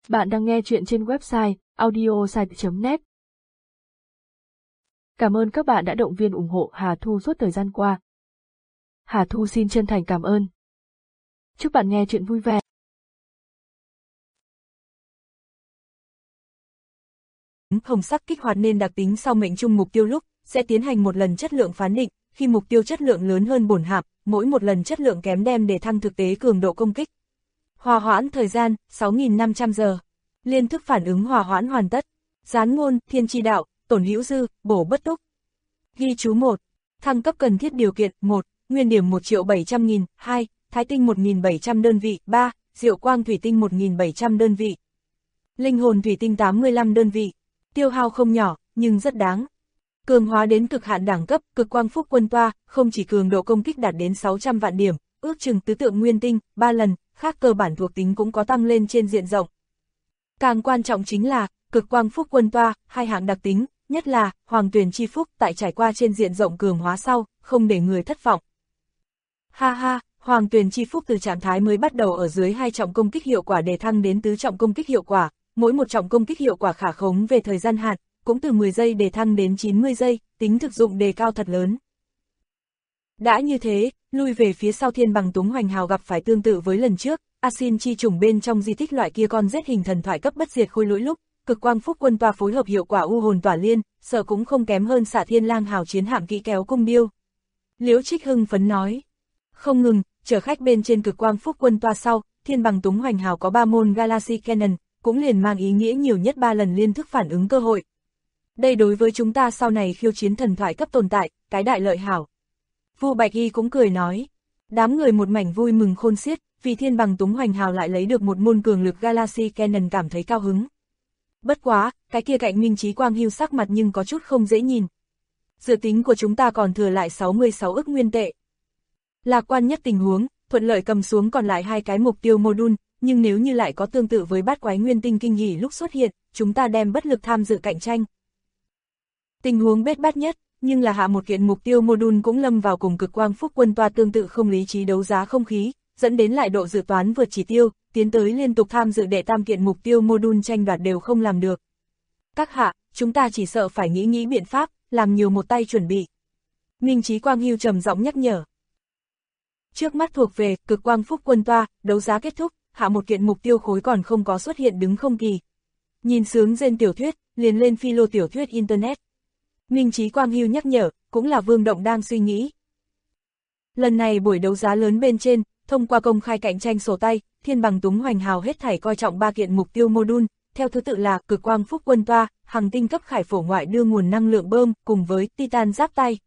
Bạn đang nghe chuyện trên website audiosite.net. Cảm ơn các bạn đã động viên ủng hộ Hà Thu suốt thời gian qua. Hà Thu xin chân thành cảm ơn. Chúc bạn nghe chuyện vui vẻ. Hồng sắc kích hoạt nên đặc tính sau mệnh trung mục tiêu lúc sẽ tiến hành một lần chất lượng phán định, khi mục tiêu chất lượng lớn hơn bổn hạp, mỗi một lần chất lượng kém đem để thăng thực tế cường độ công kích. Hòa hoãn thời gian 6.500 giờ. Liên thức phản ứng hòa hoãn hoàn tất. Gián ngôn, thiên chi đạo, tổn hữu dư, bổ bất túc. Ghi chú 1. Thăng cấp cần thiết điều kiện 1. Nguyên điểm 1.700.000, 2. Thái tinh 1.700 đơn vị, 3. Diệu quang thủy tinh 1.700 đơn vị. Linh hồn thủy tinh 85 đơn vị. Tiêu hao không nhỏ, nhưng rất đáng. Cường hóa đến cực hạn đẳng cấp, cực quang phúc quân toa, không chỉ cường độ công kích đạt đến 600 vạn điểm, ước chừng tứ tượng nguyên tinh, 3 lần, khác cơ bản thuộc tính cũng có tăng lên trên diện rộng. Càng quan trọng chính là, cực quang phúc quân toa, hai hạng đặc tính, nhất là, hoàng tuyền chi phúc tại trải qua trên diện rộng cường hóa sau, không để người thất vọng. Ha ha, hoàng tuyền chi phúc từ trạng thái mới bắt đầu ở dưới 2 trọng công kích hiệu quả đề thăng đến tứ trọng công kích hiệu quả, mỗi một trọng công kích hiệu quả khả khống về thời gian hạn, cũng từ 10 giây đề thăng đến 90 giây, tính thực dụng đề cao thật lớn. Đã như thế, lui về phía sau thiên bằng túng hoành hào gặp phải tương tự với lần trước, Asin chi trùng bên trong di tích loại kia con giết hình thần thoại cấp bất diệt khôi lỗi lúc, cực quang phúc quân toa phối hợp hiệu quả u hồn tỏa liên, sợ cũng không kém hơn xạ thiên lang hào chiến hạm kỹ kéo cung điêu. Liễu Trích hưng phấn nói. Không ngừng, chở khách bên trên cực quang phúc quân toa sau, thiên bằng túng hoành hào có 3 môn Galaxy Cannon, cũng liền mang ý nghĩa nhiều nhất 3 lần liên thức phản ứng cơ hội. Đây đối với chúng ta sau này khiêu chiến thần thoại cấp tồn tại, cái đại lợi hảo. Vu Bạch Y cũng cười nói. Đám người một mảnh vui mừng khôn xiết, vì thiên bằng túng hoành hào lại lấy được một môn cường lực Galaxy Cannon cảm thấy cao hứng. Bất quá, cái kia cạnh Minh Chí Quang hưu sắc mặt nhưng có chút không dễ nhìn. Dự tính của chúng ta còn thừa lại 66 ức nguyên tệ. Lạc quan nhất tình huống, thuận lợi cầm xuống còn lại 2 cái mục tiêu module, nhưng nếu như lại có tương tự với bát quái nguyên tinh kinh hỉ lúc xuất hiện, chúng ta đem bất lực tham dự cạnh tranh. Tình huống bết bát nhất, nhưng là hạ một kiện mục tiêu module cũng lâm vào cùng cực quang phúc quân toa tương tự không lý trí đấu giá không khí, dẫn đến lại độ dự toán vượt chỉ tiêu, tiến tới liên tục tham dự đệ tam kiện mục tiêu module tranh đoạt đều không làm được. Các hạ, chúng ta chỉ sợ phải nghĩ biện pháp, làm nhiều một tay chuẩn bị. Minh Chí Quang hưu trầm giọng nhắc nhở. Trước mắt thuộc về cực quang phúc quân toa, đấu giá kết thúc, hạ một kiện mục tiêu khối còn không có xuất hiện đứng không kỳ. Nhìn sướng rên tiểu thuyết, liền lên phi lô tiểu thuyết internet. Minh Chí Quang hưu nhắc nhở, cũng là Vương Động đang suy nghĩ. Lần này buổi đấu giá lớn bên trên, thông qua công khai cạnh tranh sổ tay, thiên bằng túng hoành hào hết thảy coi trọng 3 kiện mục tiêu module, theo thứ tự là cực quang phúc quân toa, hằng tinh cấp khải phổ ngoại đưa nguồn năng lượng bơm, cùng với Titan giáp tay.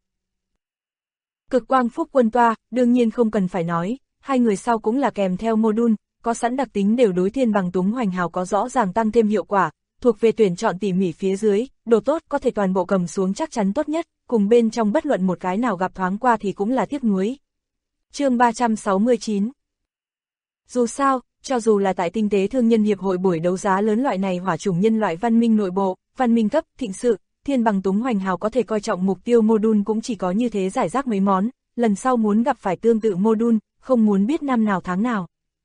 Cực quang phúc quân toa, đương nhiên không cần phải nói, 2 người sau cũng là kèm theo module, có sẵn đặc tính đều đối thiên bằng túng hoành hào có rõ ràng tăng thêm hiệu quả, thuộc về tuyển chọn tỉ mỉ phía dưới, đồ tốt có thể toàn bộ cầm xuống chắc chắn tốt nhất, cùng bên trong bất luận một cái nào gặp thoáng qua thì cũng là tiếc nuối. Chương 369. Dù sao, cho dù là tại tinh tế thương nhân hiệp hội buổi đấu giá lớn loại này hỏa chủng nhân loại văn minh nội bộ, văn minh cấp, thịnh sự, thiên bằng túng hoành hào có thể coi trọng mục tiêu module cũng chỉ có như thế giải rác mấy món, lần sau muốn gặp phải tương tự module, không muốn biết năm nào tháng nào.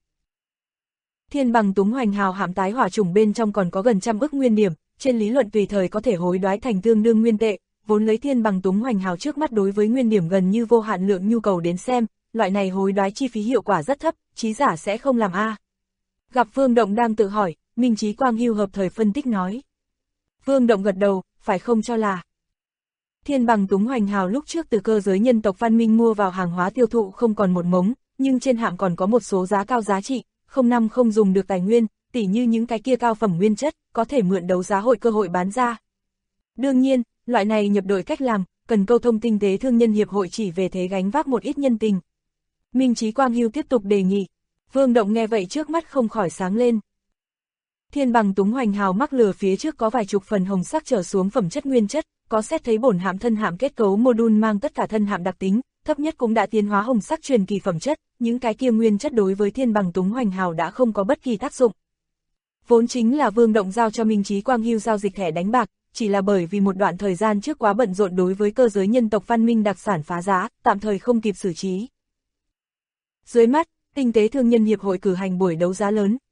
Thiên bằng túng hoành hào hạm tái hỏa chủng bên trong còn có gần 100 ức nguyên điểm, trên lý luận tùy thời có thể hối đoái thành tương đương nguyên tệ, vốn lấy thiên bằng túng hoành hào trước mắt đối với nguyên điểm gần như vô hạn lượng nhu cầu đến xem, loại này hối đoái chi phí hiệu quả rất thấp, trí giả sẽ không làm a. Gặp Vương Động đang tự hỏi, Minh Chí Quang hưu hợp thời phân tích nói. Vương Động gật đầu, phải không cho là. Thiên bằng túng hoành hào lúc trước từ cơ giới nhân tộc văn minh mua vào hàng hóa tiêu thụ không còn một mống, nhưng trên hạm còn có một số giá cao giá trị, không dùng được tài nguyên, tỉ như những cái kia cao phẩm nguyên chất, có thể mượn đấu giá hội cơ hội bán ra. Đương nhiên, loại này nhập đội cách làm, cần câu thông tinh tế thương nhân hiệp hội chỉ về thế gánh vác một ít nhân tình. Minh Chí Quang hưu tiếp tục đề nghị. Vương Động nghe vậy trước mắt không khỏi sáng lên. Thiên bằng túng hoành hào mắc lừa phía trước có vài chục phần hồng sắc trở xuống phẩm chất nguyên chất, có xét thấy bổn hạm thân hạm kết cấu module mang tất cả thân hạm đặc tính, thấp nhất cũng đã tiến hóa hồng sắc truyền kỳ phẩm chất, những cái kia nguyên chất đối với thiên bằng túng hoành hào đã không có bất kỳ tác dụng. Vốn chính là Vương Động giao cho Minh Chí Quang hưu giao dịch thẻ đánh bạc, chỉ là bởi vì một đoạn thời gian trước quá bận rộn đối với cơ giới nhân tộc văn minh đặc sản phá giá, tạm thời không kịp xử trí. Dưới mắt, tinh tế thương nhân hiệp hội cử hành buổi đấu giá lớn,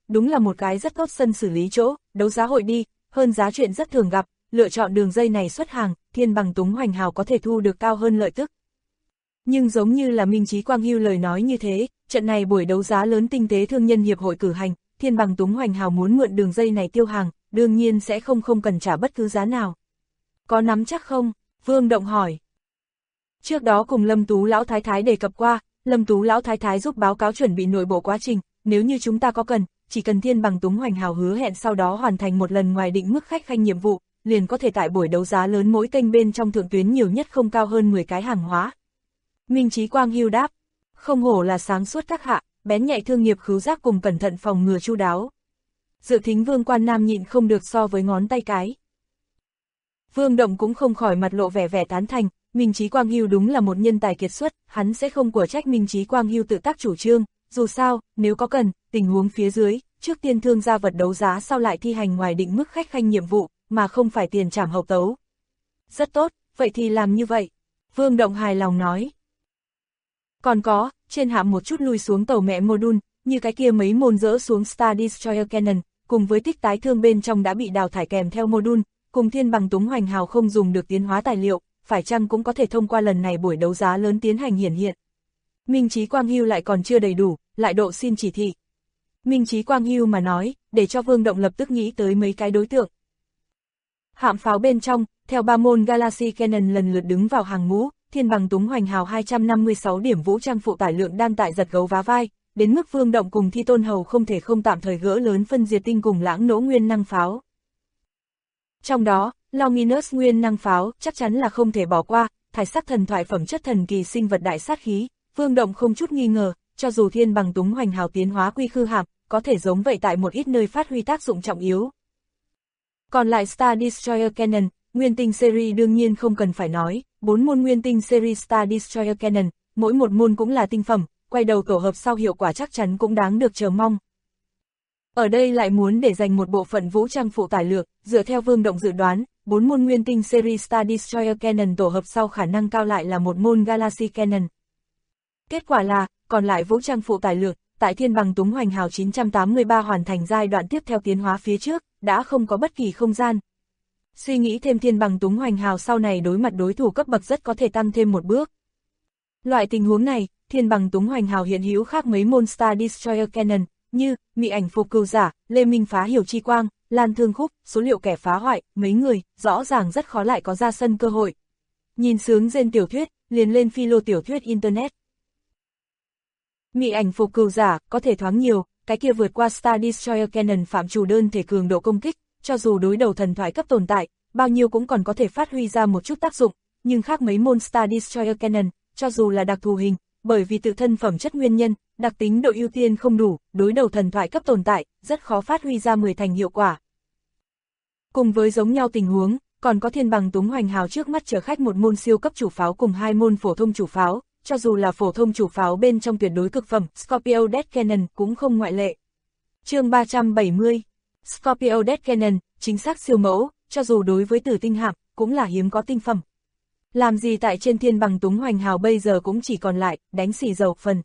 đúng là một cái rất tốt sân xử lý chỗ, đấu giá hội đi, hơn giá chuyện rất thường gặp, lựa chọn đường dây này xuất hàng, Thiên Bằng Túng Hoành Hào có thể thu được cao hơn lợi tức. Nhưng giống như là Minh Chí Quang Hưu lời nói như thế, trận này buổi đấu giá lớn Tinh tế Thương nhân Hiệp hội cử hành, Thiên Bằng Túng Hoành Hào muốn mượn đường dây này tiêu hàng, đương nhiên sẽ không cần trả bất cứ giá nào. Có nắm chắc không? Vương Động hỏi. Trước đó cùng Lâm Tú Lão Thái Thái đề cập qua, Lâm Tú Lão Thái Thái giúp báo cáo chuẩn bị nội bộ quá trình, nếu như chúng ta có cần, chỉ cần Thiên Bằng Túng Hoành Hào hứa hẹn sau đó hoàn thành một lần ngoài định mức khách khanh nhiệm vụ, liền có thể tại buổi đấu giá lớn mỗi kênh bên trong thượng tuyến nhiều nhất không cao hơn 10 cái hàng hóa. Minh Chí Quang Hưu đáp, không hổ là sáng suốt các hạ, bén nhạy thương nghiệp khứu giác cùng cẩn thận phòng ngừa chu đáo. Dự Thính Vương Quan Nam nhịn không được so với ngón tay cái. Vương Động cũng không khỏi mặt lộ vẻ tán thành, Minh Chí Quang Hưu đúng là một nhân tài kiệt xuất, hắn sẽ không của trách Minh Chí Quang Hưu tự tác chủ trương, dù sao, nếu có cần, tình huống phía dưới, trước tiên thương gia vật đấu giá sau lại thi hành ngoài định mức khách khanh nhiệm vụ, mà không phải tiền trảm hậu tấu. Rất tốt, vậy thì làm như vậy. Vương Động hài lòng nói. Còn có, trên hạm một chút lui xuống tàu mẹ module, như cái kia mấy môn dỡ xuống Star Destroyer Cannon, cùng với tích tái thương bên trong đã bị đào thải kèm theo module, cùng Thiên Bằng Túng Hoành Hào không dùng được tiến hóa tài liệu, phải chăng cũng có thể thông qua lần này buổi đấu giá lớn tiến hành hiển hiện. Minh Chí Quang Hưu lại còn chưa đầy đủ, lại độ xin chỉ thị. Minh Chí Quang Hưu mà nói, để cho Vương Động lập tức nghĩ tới mấy cái đối tượng. Hạm pháo bên trong, theo 3 môn Galaxy Cannon lần lượt đứng vào hàng ngũ, Thiên Bằng Túng Hoành Hào 256 điểm vũ trang phụ tải lượng đang tại giật gấu vá vai, đến mức Vương Động cùng Thi Tôn Hầu không thể không tạm thời gỡ lớn phân diệt tinh cùng lãng nỗ nguyên năng pháo. Trong đó, Longinus nguyên năng pháo chắc chắn là không thể bỏ qua, thải sắc thần thoại phẩm chất thần kỳ sinh vật đại sát khí, Vương Động không chút nghi ngờ, cho dù Thiên Bằng Túng Hoành Hào tiến hóa quy khư hạm, có thể giống vậy tại một ít nơi phát huy tác dụng trọng yếu. Còn lại Star Destroyer Cannon, nguyên tinh series đương nhiên không cần phải nói, 4 môn nguyên tinh series Star Destroyer Cannon, mỗi một môn cũng là tinh phẩm, quay đầu tổ hợp sau hiệu quả chắc chắn cũng đáng được chờ mong. Ở đây lại muốn để dành một bộ phận vũ trang phụ tải lượng, dựa theo Vương Động dự đoán, 4 môn nguyên tinh series Star Destroyer Cannon tổ hợp sau khả năng cao lại là một môn Galaxy Cannon. Kết quả là, còn lại vũ trang phụ tải lượng, tại Thiên Bằng Túng Hoành Hào 983 hoàn thành giai đoạn tiếp theo tiến hóa phía trước, đã không có bất kỳ không gian. Suy nghĩ thêm Thiên Bằng Túng Hoành Hào sau này đối mặt đối thủ cấp bậc rất có thể tăng thêm một bước. Loại tình huống này, Thiên Bằng Túng Hoành Hào hiện hữu khác mấy môn Star Destroyer Cannon, như Mị Ảnh Phục Cừu Giả, Lê Minh Phá Hiểu Chi Quang, Lan Thương Khúc, số liệu kẻ phá hoại, mấy người, rõ ràng rất khó lại có ra sân cơ hội. Nhìn sướng rên tiểu thuyết, liền lên philo tiểu thuyết Internet. Mị Ảnh Phục Cừu Giả, có thể thoáng nhiều, cái kia vượt qua Star Destroyer Cannon phạm chủ đơn thể cường độ công kích, cho dù đối đầu thần thoại cấp tồn tại, bao nhiêu cũng còn có thể phát huy ra một chút tác dụng, nhưng khác mấy môn Star Destroyer Cannon, cho dù là đặc thù hình, bởi vì tự thân phẩm chất nguyên nhân, đặc tính độ ưu tiên không đủ, đối đầu thần thoại cấp tồn tại, rất khó phát huy ra 10 thành hiệu quả. Cùng với giống nhau tình huống, còn có Thiên Bằng Túng Hoành Hào trước mắt chở khách một môn siêu cấp chủ pháo cùng 2 môn phổ thông chủ pháo, cho dù là phổ thông chủ pháo bên trong tuyệt đối cực phẩm, Scorpio Death Cannon cũng không ngoại lệ. Chương 370, Scorpio Death Cannon, chính xác siêu mẫu, cho dù đối với Tử Tinh hạm, cũng là hiếm có tinh phẩm. Làm gì tại trên Thiên Bằng Túng Hoành Hào bây giờ cũng chỉ còn lại, đánh xì dầu phần.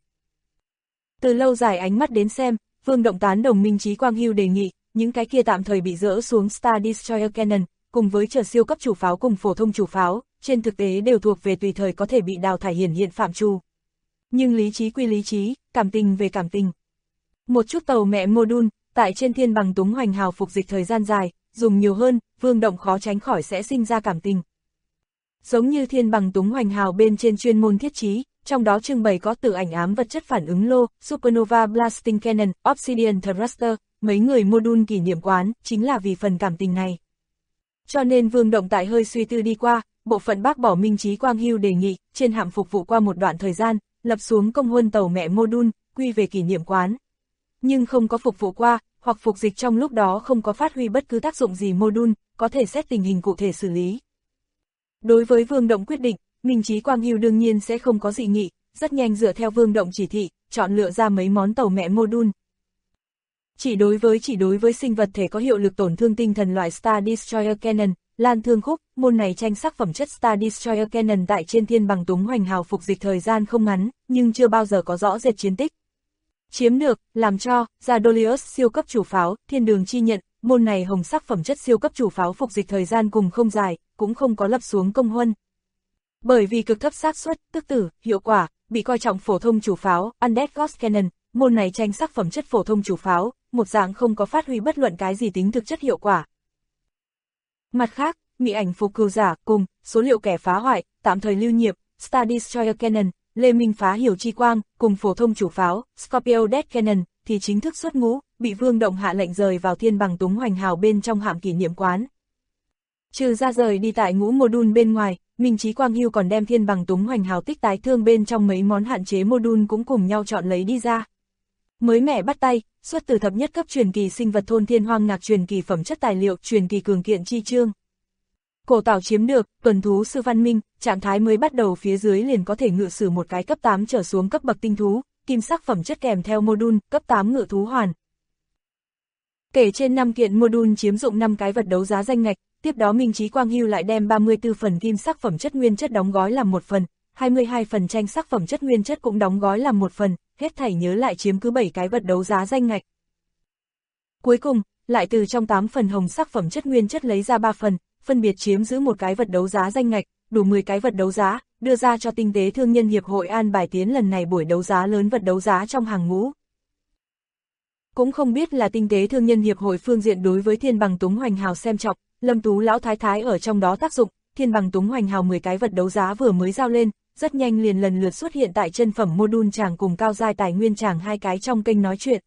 Từ lâu dài ánh mắt đến xem, Vương Động tán đồng Minh Chí Quang Hưu đề nghị, những cái kia tạm thời bị dỡ xuống Star Destroyer Cannon, cùng với chờ siêu cấp chủ pháo cùng phổ thông chủ pháo, trên thực tế đều thuộc về tùy thời có thể bị đào thải hiển hiện phạm trù. Nhưng lý trí quy lý trí, cảm tình về cảm tình. Một chút tàu mẹ module, tại trên Thiên Bằng Túng Hoành Hào phục dịch thời gian dài, dùng nhiều hơn, Vương Động khó tránh khỏi sẽ sinh ra cảm tình. Giống như Thiên Bằng Túng Hoành Hào bên trên chuyên môn thiết trí, trong đó trưng bày có tự ảnh ám vật chất phản ứng lô, Supernova Blasting Cannon, Obsidian Thruster, mấy người module kỷ niệm quán, chính là vì phần cảm tình này. Cho nên Vương Động tại hơi suy tư đi qua, bộ phận bác bỏ Minh Chí Quang Hưu đề nghị, trên hạm phục vụ qua một đoạn thời gian, lập xuống công huân tàu mẹ module, quy về kỷ niệm quán. Nhưng không có phục vụ qua, hoặc phục dịch trong lúc đó không có phát huy bất cứ tác dụng gì module, có thể xét tình hình cụ thể xử lý. Đối với Vương Động quyết định, Minh Chí Quang Hưu đương nhiên sẽ không có dị nghị, rất nhanh dựa theo Vương Động chỉ thị, chọn lựa ra mấy món tàu mẹ module. Chỉ đối với sinh vật thể có hiệu lực tổn thương tinh thần loại Star Destroyer Cannon, Lan Thương Khúc, môn này tranh sắc phẩm chất Star Destroyer Cannon tại trên Thiên Bằng Túng Hoành Hào phục dịch thời gian không ngắn, nhưng chưa bao giờ có rõ rệt chiến tích. Chiếm được, làm cho, Zadolius siêu cấp chủ pháo, thiên đường chi nhận, môn này hồng sắc phẩm chất siêu cấp chủ pháo phục dịch thời gian cùng không dài, cũng không có lập xuống công huân. Bởi vì cực thấp xác suất, tức tử, hiệu quả, bị coi trọng phổ thông chủ pháo, Undead Ghost Cannon, môn này tranh sắc phẩm chất phổ thông chủ pháo, một dạng không có phát huy bất luận cái gì tính thực chất hiệu quả. Mặt khác, mị ảnh phục cừu giả cùng số liệu kẻ phá hoại, tạm thời lưu nhiệm, Star Destroyer Cannon, Lê Minh phá hiểu chi quang, cùng phổ thông chủ pháo, Scorpio Death Cannon, thì chính thức xuất ngũ, bị Vương Động hạ lệnh rời vào thiên bằng túng hoành hào bên trong hạm kỷ niệm quán. Trừ ra rời đi tại ngũ module bên ngoài, Minh Chí Quang Hưu còn đem thiên bằng túng hoành hào tích tái thương bên trong mấy món hạn chế module cũng cùng nhau chọn lấy đi ra. Mới mẻ bắt tay, xuất từ thập nhất cấp truyền kỳ sinh vật thôn thiên hoang ngạc truyền kỳ phẩm chất tài liệu truyền kỳ cường kiện chi chương. Cổ tảo chiếm được, tuần thú sư văn minh, trạng thái mới bắt đầu phía dưới liền có thể ngự sử một cái cấp 8 trở xuống cấp bậc tinh thú, kim sắc phẩm chất kèm theo module, cấp 8 ngự thú hoàn. Kể trên 5 kiện module chiếm dụng 5 cái vật đấu giá danh ngạch, tiếp đó Minh Chí Quang Hưu lại đem 34 phần kim sắc phẩm chất nguyên chất đóng gói làm một phần, 22 phần tranh sắc phẩm chất nguyên chất cũng đóng gói làm một phần, hết thảy nhớ lại chiếm cứ 7 cái vật đấu giá danh ngạch. Cuối cùng, lại từ trong 8 phần hồng sắc phẩm chất nguyên chất lấy ra 3 phần, phân biệt chiếm giữ một cái vật đấu giá danh ngạch, đủ 10 cái vật đấu giá, đưa ra cho Tinh tế Thương nhân Hiệp hội an bài tiến lần này buổi đấu giá lớn vật đấu giá trong hàng ngũ. Cũng không biết là Tinh tế Thương nhân Hiệp hội phương diện đối với thiên bằng túng hoành hào xem trọng, Lâm Tú lão thái thái ở trong đó tác dụng, thiên bằng túng hoành hào 10 cái vật đấu giá vừa mới giao lên, rất nhanh liền lần lượt xuất hiện tại chân phẩm module tràng cùng cao giai tài nguyên tràng hai cái trong kênh nói chuyện.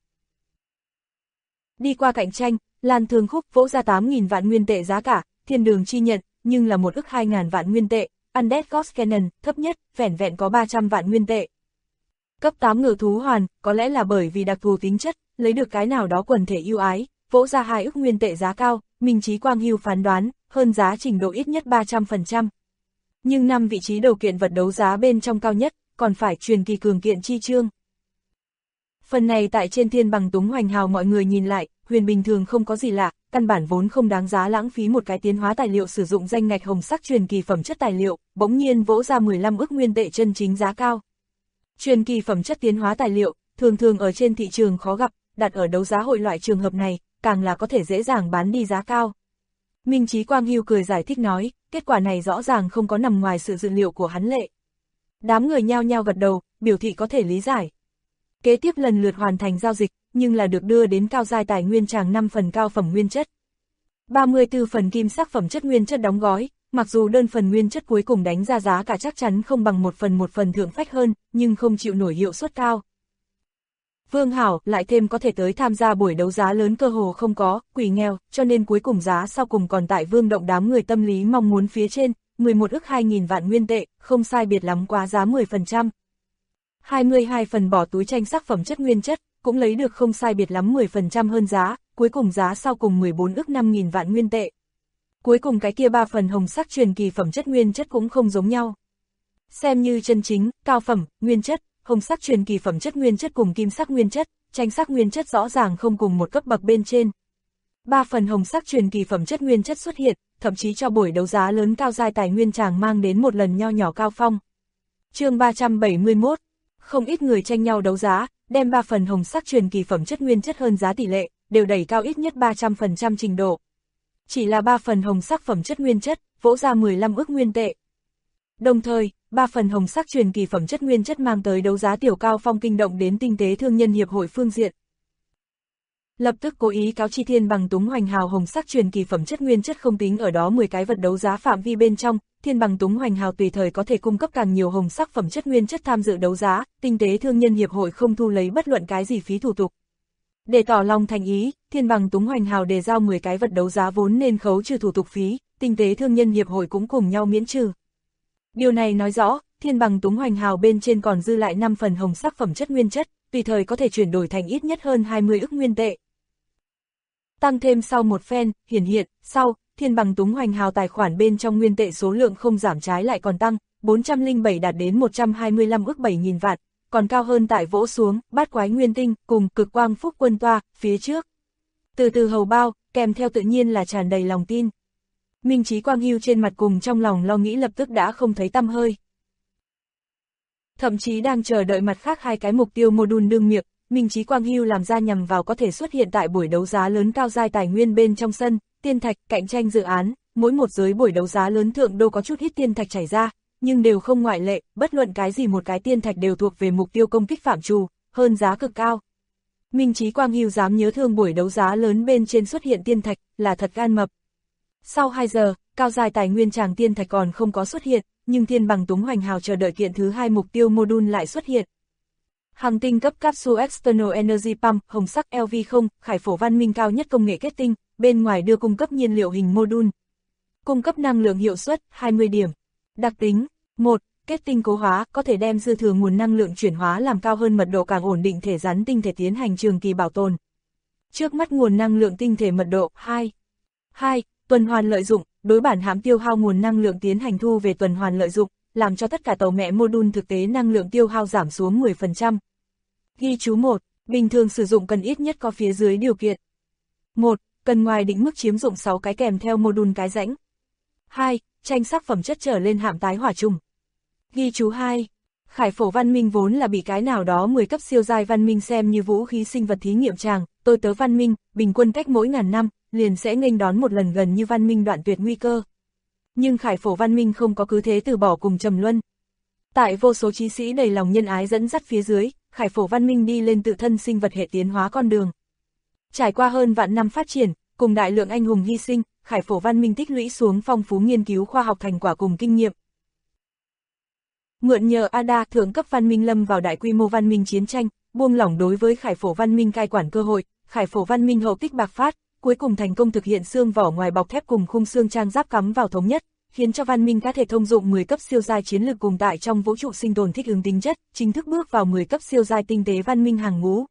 Đi qua cạnh tranh, Lan Thương Khúc vỗ ra 8.000 vạn nguyên tệ giá cả, thiên đường chi nhận, nhưng là 1 ức 2.000 vạn nguyên tệ, Undead Ghost Cannon, thấp nhất, vẻn vẹn có 300 vạn nguyên tệ. Cấp 8 ngự thú hoàn, có lẽ là bởi vì đặc thù tính chất, lấy được cái nào đó quần thể ưu ái, vỗ ra 2 ức nguyên tệ giá cao, Minh Chí Quang Hưu phán đoán, hơn giá trình độ ít nhất 300%. Nhưng 5 vị trí đầu kiện vật đấu giá bên trong cao nhất, còn phải truyền kỳ cường kiện chi chương. Phần này tại trên thiên bằng túng hoành hào mọi người nhìn lại, huyền bình thường không có gì lạ, căn bản vốn không đáng giá lãng phí một cái tiến hóa tài liệu sử dụng danh ngạch hồng sắc truyền kỳ phẩm chất tài liệu, bỗng nhiên vỗ ra 15 ức nguyên tệ chân chính giá cao. Truyền kỳ phẩm chất tiến hóa tài liệu, thường thường ở trên thị trường khó gặp, đặt ở đấu giá hội loại trường hợp này, càng là có thể dễ dàng bán đi giá cao. Minh Chí Quang Hưu cười giải thích nói, kết quả này rõ ràng không có nằm ngoài sự dự liệu của hắn lệ. Đám người nhao nhao gật đầu, biểu thị có thể lý giải. Kế tiếp lần lượt hoàn thành giao dịch, nhưng là được đưa đến cao giai tài nguyên tràng 5 phần cao phẩm nguyên chất. 34 phần kim sắc phẩm chất nguyên chất đóng gói, mặc dù đơn phần nguyên chất cuối cùng đánh ra giá cả chắc chắn không bằng một phần thượng phách hơn, nhưng không chịu nổi hiệu suất cao. Vương Hảo lại thêm có thể tới tham gia buổi đấu giá lớn cơ hồ không có, quỷ nghèo, cho nên cuối cùng giá sau cùng còn tại Vương Động đám người tâm lý mong muốn phía trên, 11 ức 2.000 vạn nguyên tệ, không sai biệt lắm quá giá 10%. 22 phần bỏ túi tranh sắc phẩm chất nguyên chất, cũng lấy được không sai biệt lắm 10% hơn giá, cuối cùng giá sau cùng 14 ức 5.000 vạn nguyên tệ. Cuối cùng cái kia 3 phần hồng sắc truyền kỳ phẩm chất nguyên chất cũng không giống nhau. Xem như chân chính, cao phẩm, nguyên chất, hồng sắc truyền kỳ phẩm chất nguyên chất cùng kim sắc nguyên chất, tranh sắc nguyên chất rõ ràng không cùng một cấp bậc bên trên. 3 phần hồng sắc truyền kỳ phẩm chất nguyên chất xuất hiện, thậm chí cho buổi đấu giá lớn cao giai tài nguyên tràng mang đến một lần nho nhỏ cao phong. Chương 371, không ít người tranh nhau đấu giá, đem 3 phần hồng sắc truyền kỳ phẩm chất nguyên chất hơn giá tỷ lệ, đều đẩy cao ít nhất 300% trình độ. Chỉ là 3 phần hồng sắc phẩm chất nguyên chất, vỗ ra 15 ức nguyên tệ. Đồng thời, 3 phần hồng sắc truyền kỳ phẩm chất nguyên chất mang tới đấu giá tiểu cao phong kinh động đến Tinh tế Thương nhân Hiệp hội phương diện. Lập tức cố ý cáo chi thiên bằng túng hoành hào hồng sắc truyền kỳ phẩm chất nguyên chất không tính ở đó 10 cái vật đấu giá phạm vi bên trong, thiên bằng túng hoành hào tùy thời có thể cung cấp càng nhiều hồng sắc phẩm chất nguyên chất tham dự đấu giá, Tinh tế Thương nhân Hiệp hội không thu lấy bất luận cái gì phí thủ tục. Để tỏ lòng thành ý, thiên bằng túng hoành hào đề giao 10 cái vật đấu giá vốn nên khấu trừ thủ tục phí, Tinh tế Thương nhân Hiệp hội cũng cùng nhau miễn trừ. Điều này nói rõ, thiên bằng túng hoành hào bên trên còn dư lại 5 phần hồng sắc phẩm chất nguyên chất, tùy thời có thể chuyển đổi thành ít nhất hơn 20 ức nguyên tệ. Tăng thêm sau một phen, hiển hiện, sau, thiên bằng túng hoành hào tài khoản bên trong nguyên tệ số lượng không giảm trái lại còn tăng, 407 đạt đến 125 ức 7.000 vạn, còn cao hơn tại vỗ xuống, bát quái nguyên tinh, cùng cực quang phúc quân toa, phía trước. Từ từ hầu bao, kèm theo tự nhiên là tràn đầy lòng tin. Minh Chí Quang Hưu trên mặt cùng trong lòng lo nghĩ lập tức đã không thấy tăm hơi. Thậm chí đang chờ đợi mặt khác hai cái mục tiêu module đương miệng, Minh Chí Quang Hưu làm ra nhằm vào có thể xuất hiện tại buổi đấu giá lớn cao giai tài nguyên bên trong sân, tiên thạch, cạnh tranh dự án, mỗi một giới buổi đấu giá lớn thượng đô có chút ít tiên thạch chảy ra, nhưng đều không ngoại lệ, bất luận cái gì một cái tiên thạch đều thuộc về mục tiêu công kích phạm trù, hơn giá cực cao. Minh Chí Quang Hưu dám nhớ thương buổi đấu giá lớn bên trên xuất hiện tiên thạch, là thật gan mập. Sau 2 giờ, cao giai tài nguyên tràng tiên thạch còn không có xuất hiện, nhưng thiên bằng túng hoành hào chờ đợi kiện thứ 2 mục tiêu module lại xuất hiện. Hành tinh cấp Capsule External Energy Pump, hồng sắc LV0, khải phổ văn minh cao nhất công nghệ kết tinh, bên ngoài đưa cung cấp nhiên liệu hình module. Cung cấp năng lượng hiệu suất, 20 điểm. Đặc tính, 1. Kết tinh cố hóa, có thể đem dư thừa nguồn năng lượng chuyển hóa làm cao hơn mật độ càng ổn định thể rắn tinh thể tiến hành trường kỳ bảo tồn. Trước mắt nguồn năng lượng tinh thể mật độ, 2. 2. Tuần hoàn lợi dụng, đối bản hãm tiêu hao nguồn năng lượng tiến hành thu về tuần hoàn lợi dụng, làm cho tất cả tàu mẹ module thực tế năng lượng tiêu hao giảm xuống 10%. Ghi chú 1. Bình thường sử dụng cần ít nhất có phía dưới điều kiện. 1. Cần ngoài định mức chiếm dụng 6 cái kèm theo module cái rãnh. 2. Tranh sắc phẩm chất trở lên hạm tái hỏa trùng. Ghi chú 2. Khải phổ văn minh vốn là bị cái nào đó 10 cấp siêu giai văn minh xem như vũ khí sinh vật thí nghiệm tràng, tôi tớ văn minh, bình quân cách mỗi ngàn năm, liền sẽ nghênh đón một lần gần như văn minh đoạn tuyệt nguy cơ. Nhưng khải phổ văn minh không có cứ thế từ bỏ cùng trầm luân. Tại vô số chí sĩ đầy lòng nhân ái dẫn dắt phía dưới, khải phổ văn minh đi lên tự thân sinh vật hệ tiến hóa con đường. Trải qua hơn vạn năm phát triển, cùng đại lượng anh hùng hy sinh, khải phổ văn minh tích lũy xuống phong phú nghiên cứu khoa học thành quả cùng kinh nghiệm. Mượn nhờ Ada thượng cấp văn minh lâm vào đại quy mô văn minh chiến tranh, buông lỏng đối với khải phổ văn minh cai quản cơ hội, khải phổ văn minh hậu tích bạc phát, cuối cùng thành công thực hiện xương vỏ ngoài bọc thép cùng khung xương trang giáp cắm vào thống nhất, khiến cho văn minh có thể thông dụng 10 cấp siêu giai chiến lược cùng tại trong vũ trụ sinh tồn thích ứng tính chất, chính thức bước vào 10 cấp siêu giai tinh tế văn minh hàng ngũ.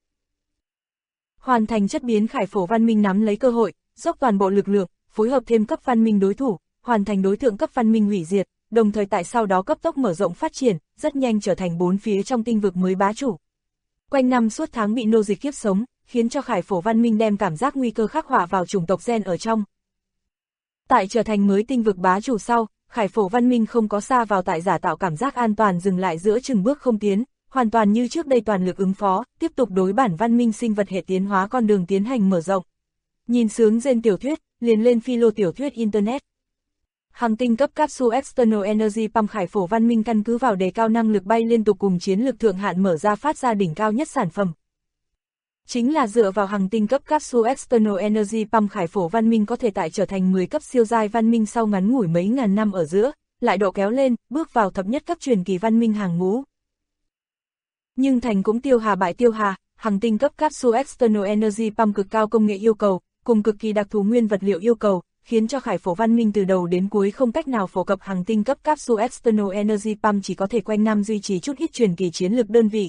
Hoàn thành chất biến khải phổ văn minh nắm lấy cơ hội, dốc toàn bộ lực lượng, phối hợp thêm cấp văn minh đối thủ, hoàn thành đối tượng cấp văn minh hủy diệt, đồng thời tại sau đó cấp tốc mở rộng phát triển, rất nhanh trở thành 4 phía trong tinh vực mới bá chủ. Quanh năm suốt tháng bị nô dịch kiếp sống, khiến cho khải phổ văn minh đem cảm giác nguy cơ khắc họa vào chủng tộc gen ở trong. Tại trở thành mới tinh vực bá chủ sau, khải phổ văn minh không có xa vào tại giả tạo cảm giác an toàn dừng lại giữa chừng bước không tiến, hoàn toàn như trước đây toàn lực ứng phó, tiếp tục đối bản văn minh sinh vật hệ tiến hóa con đường tiến hành mở rộng. Nhìn sướng gen tiểu thuyết, liền lên philo tiểu thuyết Internet. Hành tinh cấp Capsule External Energy Pump khải phổ văn minh căn cứ vào đề cao năng lực bay liên tục cùng chiến lược thượng hạn mở ra phát ra đỉnh cao nhất sản phẩm. Chính là dựa vào hành tinh cấp Capsule External Energy Pump khải phổ văn minh có thể tại trở thành 10 cấp siêu giai văn minh sau ngắn ngủi mấy ngàn năm ở giữa, lại độ kéo lên, bước vào thập nhất cấp truyền kỳ văn minh hàng ngũ. Nhưng thành cũng tiêu hà bại tiêu hà, hành tinh cấp Capsule External Energy Pump cực cao công nghệ yêu cầu, cùng cực kỳ đặc thù nguyên vật liệu yêu cầu, khiến cho khải phổ văn minh từ đầu đến cuối không cách nào phổ cập hành tinh cấp Capsule External Energy Pump chỉ có thể quanh năm duy trì chút ít truyền kỳ chiến lược đơn vị.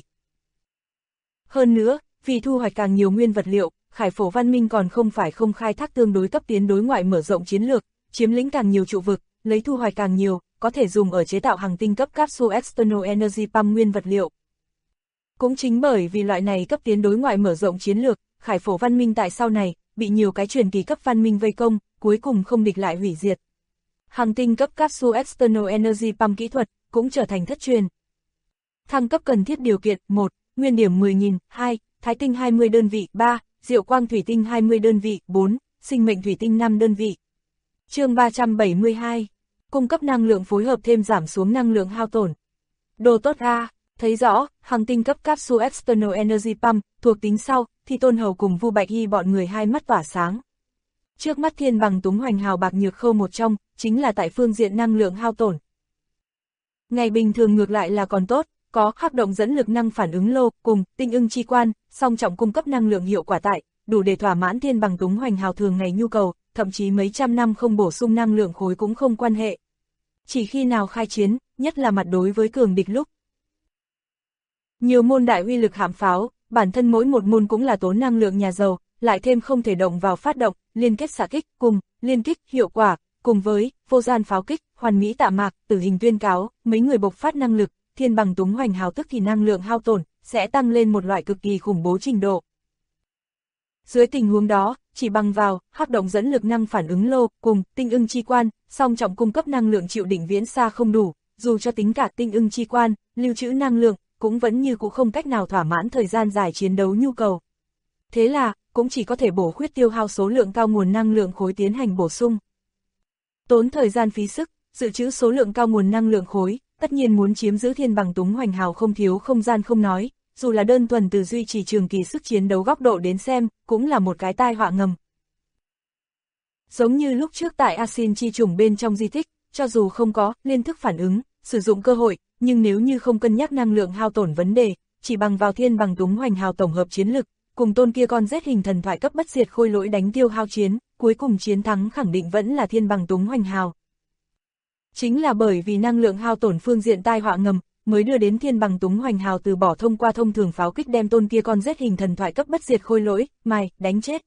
Hơn nữa, vì thu hoạch càng nhiều nguyên vật liệu, khải phổ văn minh còn không phải không khai thác tương đối cấp tiến đối ngoại mở rộng chiến lược, chiếm lĩnh càng nhiều trụ vực, lấy thu hoạch càng nhiều, có thể dùng ở chế tạo hành tinh cấp Capsule External Energy Pump nguyên vật liệu. Cũng chính bởi vì loại này cấp tiến đối ngoại mở rộng chiến lược, khải phổ văn minh tại sau này, bị nhiều cái truyền kỳ cấp văn minh vây công, cuối cùng không địch lại hủy diệt. Hành tinh cấp Capsule External Energy Pump kỹ thuật, cũng trở thành thất truyền. Thăng cấp cần thiết điều kiện, 1. Nguyên điểm 10.000, 2. Thái tinh 20 đơn vị, 3. Diệu quang thủy tinh 20 đơn vị, 4. Sinh mệnh thủy tinh 5 đơn vị. Chương 372. Cung cấp năng lượng phối hợp thêm giảm xuống năng lượng hao tổn. Đồ tốt A, thấy rõ, hành tinh cấp Capsule External Energy Pump, thuộc tính sau, thì Tôn Hầu cùng Vu Bạch Hy bọn người hai mắt tỏa sáng. Trước mắt thiên bằng túng hoành hào bạc nhược khâu một trong, chính là tại phương diện năng lượng hao tổn. Ngày bình thường ngược lại là còn tốt, có hắc động dẫn lực năng phản ứng lô cùng tinh ưng chi quan, song trọng cung cấp năng lượng hiệu quả tại, đủ để thỏa mãn thiên bằng túng hoành hào thường ngày nhu cầu, thậm chí mấy trăm năm không bổ sung năng lượng khối cũng không quan hệ. Chỉ khi nào khai chiến, nhất là mặt đối với cường địch lúc. Nhiều môn đại uy lực hạm pháo, bản thân mỗi một môn cũng là tốn năng lượng nhà giàu, lại thêm không thể động vào phát động, liên kết xạ kích, cùng, liên kích, hiệu quả, cùng với, vô gian pháo kích, hoàn mỹ tạ mạc, tử hình tuyên cáo, mấy người bộc phát năng lực, thiên bằng túng hoành hào tức thì năng lượng hao tổn, sẽ tăng lên một loại cực kỳ khủng bố trình độ. Dưới tình huống đó, chỉ bằng vào, hắc động dẫn lực năng phản ứng lô, cùng, tinh ưng chi quan, song trọng cung cấp năng lượng chịu đỉnh viễn xa không đủ, dù cho tính cả tinh ưng chi quan, lưu trữ năng lượng, cũng vẫn như cũ không cách nào thỏa mãn thời gian dài chiến đấu nhu cầu. Thế là, cũng chỉ có thể bổ khuyết tiêu hao số lượng cao nguồn năng lượng khối tiến hành bổ sung. Tốn thời gian phí sức, dự trữ số lượng cao nguồn năng lượng khối, tất nhiên muốn chiếm giữ thiên bằng túng hoành hào không thiếu không gian không nói, dù là đơn thuần từ duy trì trường kỳ sức chiến đấu góc độ đến xem, cũng là một cái tai họa ngầm. Giống như lúc trước tại Asin chi trùng bên trong di tích, cho dù không có liên thức phản ứng, sử dụng cơ hội, nhưng nếu như không cân nhắc năng lượng hao tổn vấn đề, chỉ bằng vào thiên bằng túng hoành hào tổng hợp chiến lực, cùng tôn kia con rết hình thần thoại cấp bất diệt khôi lỗi đánh tiêu hao chiến, cuối cùng chiến thắng khẳng định vẫn là thiên bằng túng hoành hào. Chính là bởi vì năng lượng hao tổn phương diện tai họa ngầm, mới đưa đến thiên bằng túng hoành hào từ bỏ thông qua thông thường pháo kích đem tôn kia con rết hình thần thoại cấp bất diệt khôi lỗi, đánh chết.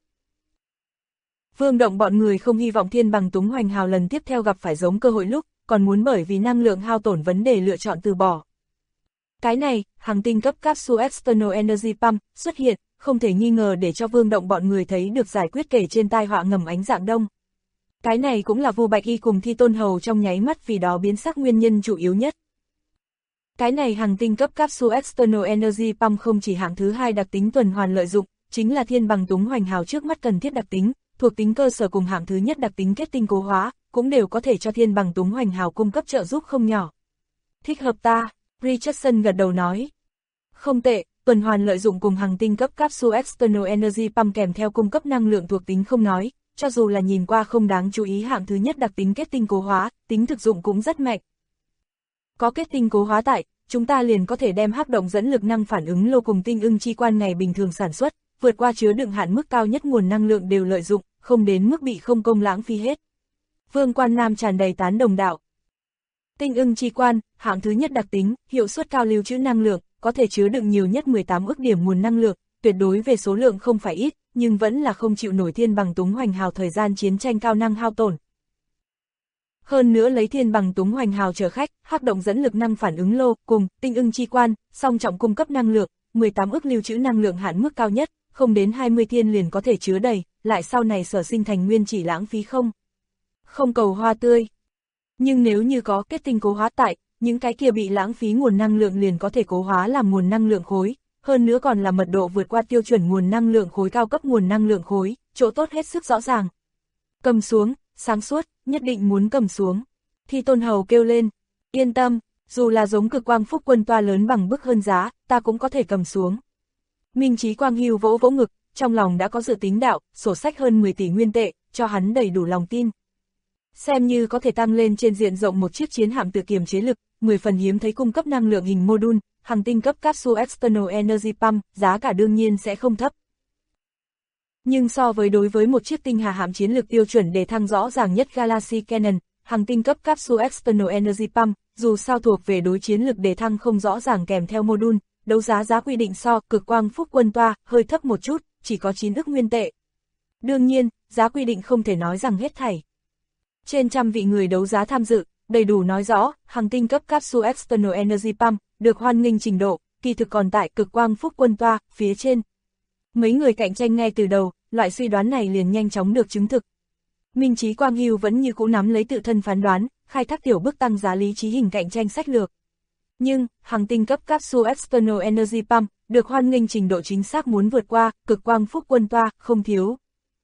Vương Động bọn người không hy vọng thiên bằng túng hoành hào lần tiếp theo gặp phải giống cơ hội lúc, còn muốn bởi vì năng lượng hao tổn vấn đề lựa chọn từ bỏ. Cái này, hành tinh cấp Capsule External Energy Pump xuất hiện, không thể nghi ngờ để cho Vương Động bọn người thấy được giải quyết kể trên tai họa ngầm ánh dạng đông. Cái này cũng là Vu Bạch Y cùng Thi Tôn Hầu trong nháy mắt vì đó biến sắc nguyên nhân chủ yếu nhất. Cái này hành tinh cấp Capsule External Energy Pump không chỉ hạng thứ 2 đặc tính tuần hoàn lợi dụng, chính là thiên bằng túng hoành hào trước mắt cần thiết đặc tính, thuộc tính cơ sở cùng hạng thứ nhất đặc tính kết tinh cố hóa, cũng đều có thể cho thiên bằng túng hoành hào cung cấp trợ giúp không nhỏ. Thích hợp ta, Richardson gật đầu nói. Không tệ, tuần hoàn lợi dụng cùng hành tinh cấp Capsule External Energy Pump kèm theo cung cấp năng lượng thuộc tính không nói, cho dù là nhìn qua không đáng chú ý hạng thứ nhất đặc tính kết tinh cố hóa, tính thực dụng cũng rất mạnh. Có kết tinh cố hóa tại, chúng ta liền có thể đem hắc động dẫn lực năng phản ứng lô cùng tinh ưng chi quan ngày bình thường sản xuất, vượt qua chứa đựng hạn mức cao nhất nguồn năng lượng đều lợi dụng, không đến mức bị không công lãng phí hết. Vương Quan Nam tràn đầy tán đồng đạo. Tinh ưng chi quan, hạng thứ nhất đặc tính, hiệu suất cao lưu trữ năng lượng, có thể chứa đựng nhiều nhất 18 ức điểm nguồn năng lượng, tuyệt đối về số lượng không phải ít, nhưng vẫn là không chịu nổi thiên bằng túng hoành hào thời gian chiến tranh cao năng hao tổn. Hơn nữa lấy thiên bằng túng hoành hào chở khách, hắc động dẫn lực năng phản ứng lô cùng tinh ưng chi quan, song trọng cung cấp năng lượng, 18 ức lưu trữ năng lượng hạn mức cao nhất, không đến 20 thiên liền có thể chứa đầy, lại sau này sở sinh thành nguyên chỉ lãng phí không cầu hoa tươi. Nhưng nếu như có kết tinh cố hóa tại, những cái kia bị lãng phí nguồn năng lượng liền có thể cố hóa làm nguồn năng lượng khối, hơn nữa còn là mật độ vượt qua tiêu chuẩn nguồn năng lượng khối cao cấp nguồn năng lượng khối, chỗ tốt hết sức rõ ràng. Cầm xuống, sáng suốt, nhất định muốn cầm xuống. Thi Tôn Hầu kêu lên, yên tâm, dù là giống cực quang phúc quân toa lớn bằng bức hơn giá, ta cũng có thể cầm xuống. Minh Chí Quang Hưu vỗ vỗ ngực, trong lòng đã có dự tính đạo, sổ sách hơn 10 tỷ nguyên tệ, cho hắn đầy đủ lòng tin. Xem như có thể tăng lên trên diện rộng một chiếc chiến hạm tự kiềm chế lực, 10 phần hiếm thấy cung cấp năng lượng hình module, hành tinh cấp Capsule External Energy Pump, giá cả đương nhiên sẽ không thấp. Nhưng so với đối với một chiếc tinh hà hạm chiến lược tiêu chuẩn để thăng rõ ràng nhất Galaxy Cannon, hành tinh cấp Capsule External Energy Pump, dù sao thuộc về đối chiến lược đề thăng không rõ ràng kèm theo module, đấu giá quy định so cực quang phúc quân toa hơi thấp một chút, chỉ có 9 ức nguyên tệ. Đương nhiên, giá quy định không thể nói rằng hết thảy. Trên trăm vị người đấu giá tham dự, đầy đủ nói rõ, hành tinh cấp Capsule External Energy Pump, được hoan nghênh trình độ, kỳ thực còn tại cực quang phúc quân toa, phía trên. Mấy người cạnh tranh ngay từ đầu, loại suy đoán này liền nhanh chóng được chứng thực. Minh Chí Quang Hưu vẫn như cũ nắm lấy tự thân phán đoán, khai thác tiểu bước tăng giá lý trí hình cạnh tranh sách lược. Nhưng, hành tinh cấp Capsule External Energy Pump, được hoan nghênh trình độ chính xác muốn vượt qua, cực quang phúc quân toa, không thiếu.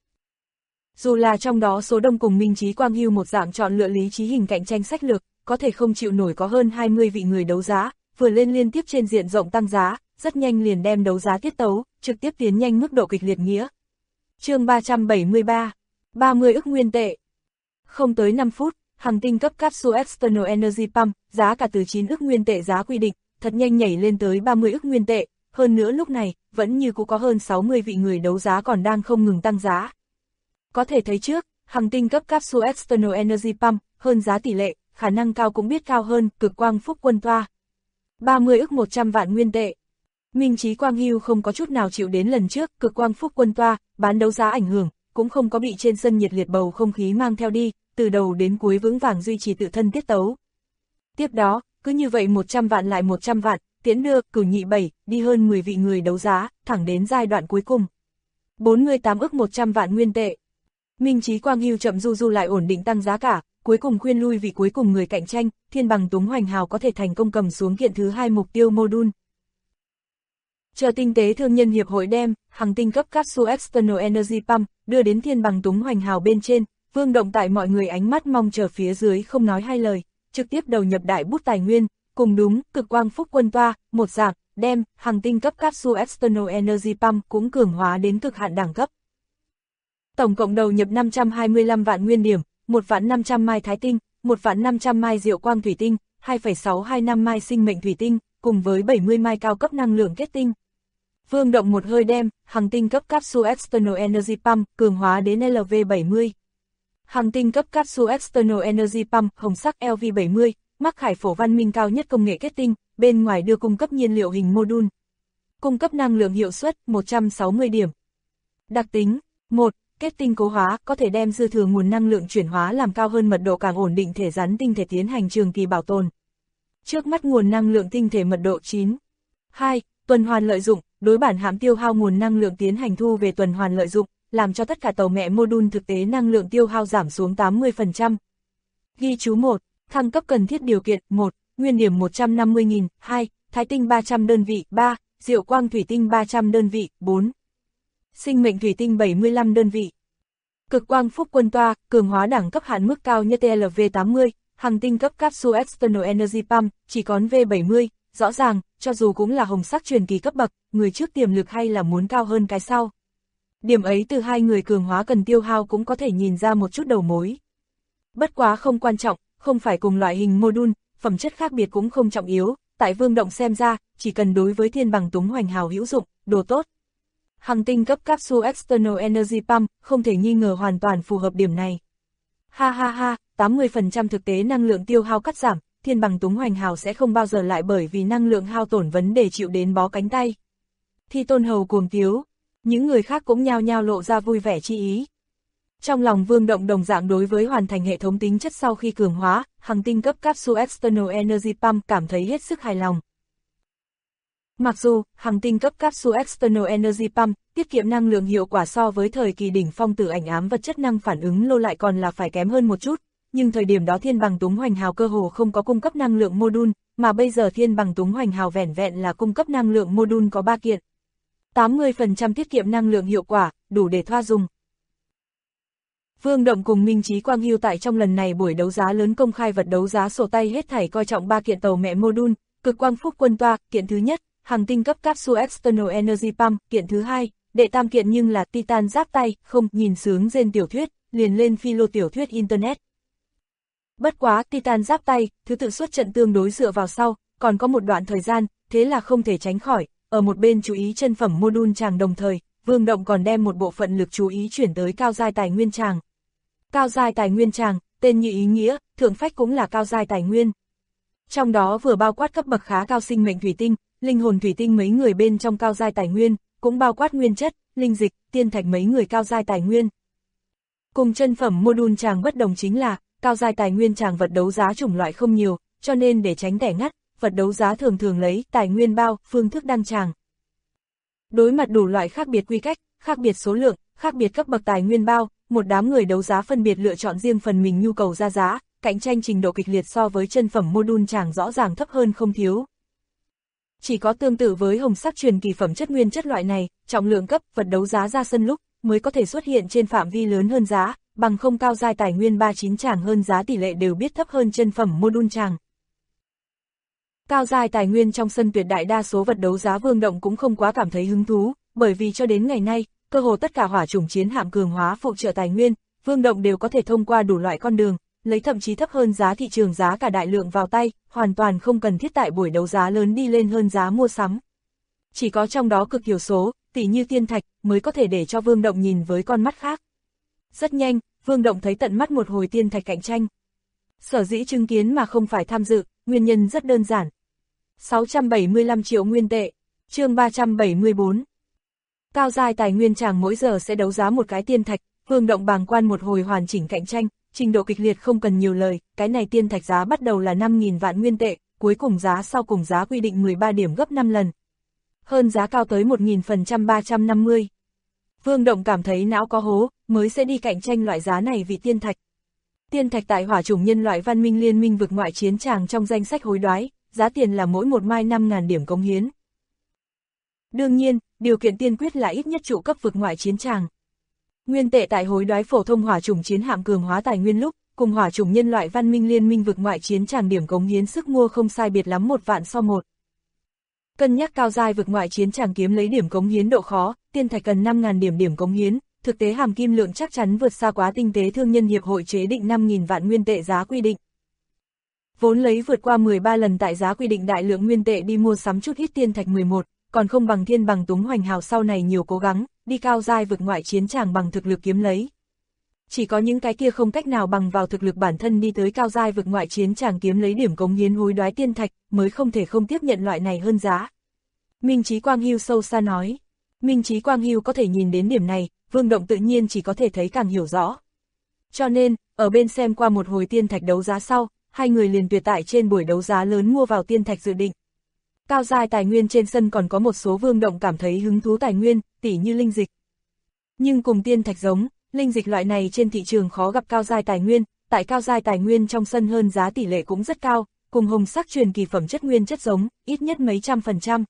Dù là trong đó số đông cùng Minh Chí Quang Hưu một dạng chọn lựa lý trí hình cạnh tranh sách lược, có thể không chịu nổi có hơn 20 vị người đấu giá, vừa lên liên tiếp trên diện rộng tăng giá, rất nhanh liền đem đấu giá tiết tấu, trực tiếp tiến nhanh mức độ kịch liệt nghĩa. Chương 373, 30 ức nguyên tệ. Không tới 5 phút, hành tinh cấp Capsule External Energy Pump, giá cả từ 9 ức nguyên tệ giá quy định, thật nhanh nhảy lên tới 30 ức nguyên tệ, hơn nữa lúc này, vẫn như cũng có hơn 60 vị người đấu giá còn đang không ngừng tăng giá. Có thể thấy trước, hành tinh cấp Capsule External Energy Pump, hơn giá tỷ lệ, khả năng cao cũng biết cao hơn, cực quang phúc quân toa. 30 ức 100 vạn nguyên tệ. Minh Chí Quang Hưu không có chút nào chịu đến lần trước, cực quang phúc quân toa, bán đấu giá ảnh hưởng, cũng không có bị trên sân nhiệt liệt bầu không khí mang theo đi, từ đầu đến cuối vững vàng duy trì tự thân tiết tấu. Tiếp đó, cứ như vậy 100 vạn lại 100 vạn, tiễn đưa, cửu nhị 7, đi hơn 10 vị người đấu giá, thẳng đến giai đoạn cuối cùng. 48 ức 100 vạn nguyên tệ. Minh Chí Quang Hưu chậm du lại ổn định tăng giá cả, cuối cùng khuyên lui vị cuối cùng người cạnh tranh, thiên bằng túng hoành hào có thể thành công cầm xuống kiện thứ 2 mục tiêu module. Chờ Tinh tế Thương nhân Hiệp hội đem hàng tinh cấp Capsule External Energy Pump đưa đến thiên bằng túng hoành hào bên trên, Vương Động tại mọi người ánh mắt mong chờ phía dưới không nói hai lời, trực tiếp đầu nhập đại bút tài nguyên, cùng đúng, cực quang phúc quân toa, một dạng, đem hàng tinh cấp Capsule External Energy Pump cũng cường hóa đến cực hạn đẳng cấp. Tổng cộng đầu nhập 525 vạn nguyên điểm, 1.500.000 mai thái tinh, 1.500.000 mai diệu quang thủy tinh, 2,625 mai sinh mệnh thủy tinh, cùng với 70 mai cao cấp năng lượng kết tinh. Vương Động một hơi đem hàng tinh cấp Capsule External Energy Pump cường hóa đến LV70. Hàng tinh cấp Capsule External Energy Pump hồng sắc LV70, mắc khải phổ văn minh cao nhất công nghệ kết tinh, bên ngoài đưa cung cấp nhiên liệu hình mô-đun. Cung cấp năng lượng hiệu suất 160 điểm. Đặc tính 1. Kết tinh cố hóa có thể đem dư thừa nguồn năng lượng chuyển hóa làm cao hơn mật độ càng ổn định thể rắn tinh thể tiến hành trường kỳ bảo tồn. Trước mắt nguồn năng lượng tinh thể mật độ 9. 2. Tuần hoàn lợi dụng, đối bản hãm tiêu hao nguồn năng lượng tiến hành thu về tuần hoàn lợi dụng, làm cho tất cả tàu mẹ mô-đun thực tế năng lượng tiêu hao giảm xuống 80%. Ghi chú 1. Thăng cấp cần thiết điều kiện 1. Nguyên điểm 150.000, 2. Thái tinh 300 đơn vị, 3. Diệu quang thủy tinh 300 đơn vị, 4. Sinh mệnh thủy tinh 75 đơn vị. Cực quang phúc quân toa, cường hóa đẳng cấp hạn mức cao nhất LV80, hàng tinh cấp Capsule External Energy Pump, chỉ còn V70, rõ ràng, cho dù cũng là hồng sắc truyền kỳ cấp bậc, người trước tiềm lực hay là muốn cao hơn cái sau. Điểm ấy từ hai người cường hóa cần tiêu hao cũng có thể nhìn ra một chút đầu mối. Bất quá không quan trọng, không phải cùng loại hình mô-đun, phẩm chất khác biệt cũng không trọng yếu, tại Vương Động xem ra, chỉ cần đối với thiên bằng túng hoành hào hữu dụng, đồ tốt. Hàng tinh cấp Capsule External Energy Pump không thể nghi ngờ hoàn toàn phù hợp điểm này. Ha ha ha, 80% thực tế năng lượng tiêu hao cắt giảm, thiên bằng túng hoành hào sẽ không bao giờ lại bởi vì năng lượng hao tổn vấn đề chịu đến bó cánh tay. Thi Tôn Hầu cuồng tiếu, những người khác cũng nhao nhao lộ ra vui vẻ chi ý. Trong lòng Vương Động đồng dạng đối với hoàn thành hệ thống tính chất sau khi cường hóa, hàng tinh cấp Capsule External Energy Pump cảm thấy hết sức hài lòng. Mặc dù, hàng tinh cấp Capsule External Energy Pump, tiết kiệm năng lượng hiệu quả so với thời kỳ đỉnh phong Tử Ảnh Ám vật chất năng phản ứng lô lại còn là phải kém hơn một chút, nhưng thời điểm đó thiên bằng túng hoành hào cơ hồ không có cung cấp năng lượng mô-đun, mà bây giờ thiên bằng túng hoành hào vẻn vẹn là cung cấp năng lượng mô-đun có 3 kiện. 80% tiết kiệm năng lượng hiệu quả, đủ để thoa dùng. Vương Động cùng Minh Chí Quang Hưu tại trong lần này buổi đấu giá lớn công khai vật đấu giá sổ tay hết thảy coi trọng 3 kiện tàu mẹ mô-đun, cực quang phúc quân toa, kiện thứ nhất, hàng tinh cấp Capsule External Energy Pump, kiện thứ hai, đệ tam kiện nhưng là Titan giáp tay, không, nhìn sướng rên tiểu thuyết, liền lên philo tiểu thuyết Internet. Bất quá Titan giáp tay, thứ tự xuất trận tương đối dựa vào sau, còn có một đoạn thời gian, thế là không thể tránh khỏi, ở một bên chú ý chân phẩm mô-đun tràng đồng thời, Vương Động còn đem một bộ phận lực chú ý chuyển tới cao giai tài nguyên tràng. Cao giai tài nguyên tràng, tên như ý nghĩa, thượng phách cũng là cao giai tài nguyên. Trong đó vừa bao quát cấp bậc khá cao sinh mệnh thủy tinh, linh hồn thủy tinh mấy người bên trong cao giai tài nguyên, cũng bao quát nguyên chất, linh dịch, tiên thạch mấy người cao giai tài nguyên. Cùng chân phẩm mô-đun tràng bất đồng chính là, cao giai tài nguyên tràng vật đấu giá chủng loại không nhiều, cho nên để tránh tẻ ngắt, vật đấu giá thường thường lấy tài nguyên bao, phương thức đăng tràng. Đối mặt đủ loại khác biệt quy cách, khác biệt số lượng, khác biệt cấp bậc tài nguyên bao, một đám người đấu giá phân biệt lựa chọn riêng phần mình nhu cầu ra giá, cạnh tranh trình độ kịch liệt so với chân phẩm mô-đun tràng rõ ràng thấp hơn không thiếu. Chỉ có tương tự với hồng sắc truyền kỳ phẩm chất nguyên chất loại này, trọng lượng cấp vật đấu giá ra sân lúc mới có thể xuất hiện trên phạm vi lớn hơn giá, bằng không cao giai tài nguyên 39 tràng hơn giá tỷ lệ đều biết thấp hơn chân phẩm mô-đun tràng. Cao giai tài nguyên trong sân tuyệt đại đa số vật đấu giá Vương Động cũng không quá cảm thấy hứng thú, bởi vì cho đến ngày nay, cơ hồ tất cả hỏa chủng chiến hạm cường hóa phụ trợ tài nguyên, Vương Động đều có thể thông qua đủ loại con đường, lấy thậm chí thấp hơn giá thị trường giá cả đại lượng vào tay, hoàn toàn không cần thiết tại buổi đấu giá lớn đi lên hơn giá mua sắm. Chỉ có trong đó cực thiểu số, tỷ như tiên thạch, mới có thể để cho Vương Động nhìn với con mắt khác. Rất nhanh, Vương Động thấy tận mắt một hồi tiên thạch cạnh tranh. Sở dĩ chứng kiến mà không phải tham dự, nguyên nhân rất đơn giản. 675 triệu nguyên tệ, chương 374. Cao giai tài nguyên tràng mỗi giờ sẽ đấu giá một cái tiên thạch, Vương Động bàng quan một hồi hoàn chỉnh cạnh tranh, trình độ kịch liệt không cần nhiều lời, cái này tiên thạch giá bắt đầu là 5.000 vạn nguyên tệ, cuối cùng giá sau cùng giá quy định 13 điểm gấp 5 lần. Hơn giá cao tới 1.000% 350. Vương Động cảm thấy não có hố, mới sẽ đi cạnh tranh loại giá này vì tiên thạch. Tiên thạch tại hỏa chủng nhân loại văn minh liên minh vực ngoại chiến tràng trong danh sách hối đoái, giá tiền là mỗi một mai 5.000 điểm cống hiến. Đương nhiên, điều kiện tiên quyết là ít nhất trụ cấp vực ngoại chiến tràng. Nguyên tệ tại hối đoái phổ thông hỏa chủng chiến hạm cường hóa tài nguyên lúc, cùng hỏa chủng nhân loại văn minh liên minh vực ngoại chiến tràng điểm cống hiến sức mua không sai biệt lắm 1 vạn so 1. Cân nhắc cao giai vực ngoại chiến tràng kiếm lấy điểm cống hiến độ khó, tiên thạch cần 5.000 điểm cống hiến, thực tế hàm kim lượng chắc chắn vượt xa quá tinh tế thương nhân hiệp hội chế định 5.000 vạn nguyên tệ giá quy định. Vốn lấy vượt qua 13 lần tại giá quy định đại lượng nguyên tệ đi mua sắm chút ít tiên thạch 11, còn không bằng Thiên Bằng Túng Hoành Hào sau này nhiều cố gắng, đi cao giai vực ngoại chiến tràng bằng thực lực kiếm lấy. Chỉ có những cái kia không cách nào bằng vào thực lực bản thân đi tới cao giai vực ngoại chiến tràng kiếm lấy điểm cống hiến hối đoái tiên thạch, mới không thể không tiếp nhận loại này hơn giá. Minh Chí Quang Hưu sâu xa nói. Minh Chí Quang Hưu có thể nhìn đến điểm này, Vương Động tự nhiên chỉ có thể thấy càng hiểu rõ. Cho nên, ở bên xem qua một hồi tiên thạch đấu giá sau, hai người liền tuyệt tại trên buổi đấu giá lớn mua vào tiên thạch dự định. Cao giai tài nguyên trên sân còn có một số Vương Động cảm thấy hứng thú tài nguyên, tỉ như linh dịch. Nhưng cùng tiên thạch giống, linh dịch loại này trên thị trường khó gặp cao giai tài nguyên, tại cao giai tài nguyên trong sân hơn giá tỷ lệ cũng rất cao, cùng hồng sắc truyền kỳ phẩm chất nguyên chất giống, ít nhất mấy trăm%.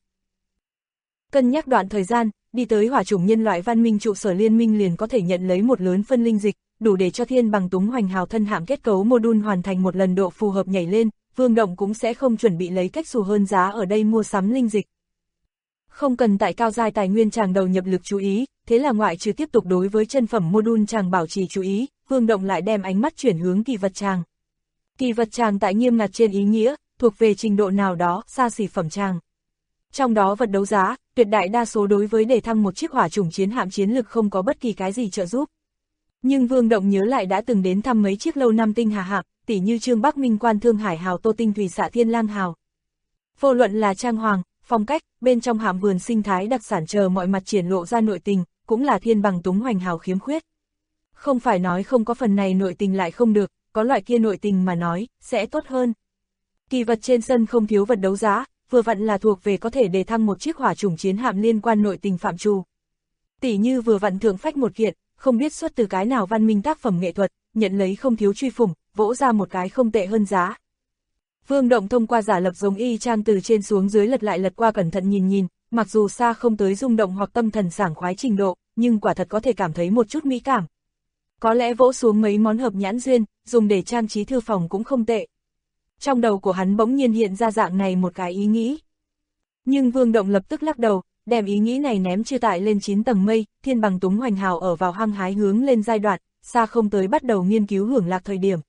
Cân nhắc đoạn thời gian, đi tới hỏa chủng nhân loại văn minh trụ sở liên minh liền có thể nhận lấy một lớn phân linh dịch, đủ để cho Thiên Bằng Túng Hoành Hào thân hạm kết cấu module hoàn thành một lần độ phù hợp nhảy lên, Vương Động cũng sẽ không chuẩn bị lấy cách xù hơn giá ở đây mua sắm linh dịch. Không cần tại cao giai tài nguyên tràng đầu nhập lực chú ý, thế là ngoại trừ tiếp tục đối với chân phẩm module tràng bảo trì chú ý, Vương Động lại đem ánh mắt chuyển hướng kỳ vật tràng. Kỳ vật tràng tại nghiêm ngặt trên ý nghĩa, thuộc về trình độ nào đó, xa xỉ phẩm tràng. Trong đó vật đấu giá, tuyệt đại đa số đối với để thăng một chiếc hỏa chủng chiến hạm chiến lực không có bất kỳ cái gì trợ giúp. Nhưng Vương Động nhớ lại đã từng đến thăm mấy chiếc lâu năm tinh hà hạm, tỉ như Trương Bắc Minh Quan Thương Hải Hào Tô Tinh Thủy Xạ Thiên Lang Hào. Vô luận là trang hoàng, phong cách, bên trong hạm vườn sinh thái đặc sản chờ mọi mặt triển lộ ra nội tình, cũng là Thiên Bằng Túng Hoành Hào khiếm khuyết. Không phải nói không có phần này nội tình lại không được, có loại kia nội tình mà nói, sẽ tốt hơn. Kỳ vật trên sân không thiếu vật đấu giá, vừa vặn là thuộc về có thể đề thăng một chiếc hỏa chủng chiến hạm liên quan nội tình phạm trù. Tỷ như vừa vặn thượng phách một kiện, không biết xuất từ cái nào văn minh tác phẩm nghệ thuật, nhận lấy không thiếu truy phủng, vỗ ra một cái không tệ hơn giá. Vương Động thông qua giả lập giống y chang từ trên xuống dưới lật lại lật qua cẩn thận nhìn, mặc dù xa không tới rung động hoặc tâm thần sảng khoái trình độ, nhưng quả thật có thể cảm thấy một chút mỹ cảm. Có lẽ vỗ xuống mấy món hợp nhãn duyên, dùng để trang trí thư phòng cũng không tệ. Trong đầu của hắn bỗng nhiên hiện ra dạng này một cái ý nghĩ. Nhưng Vương Động lập tức lắc đầu, đem ý nghĩ này ném chia tại lên 9 tầng mây, Thiên Bằng Túng Hoành Hào ở vào hăng hái hướng lên giai đoạn, xa không tới bắt đầu nghiên cứu hưởng lạc thời điểm.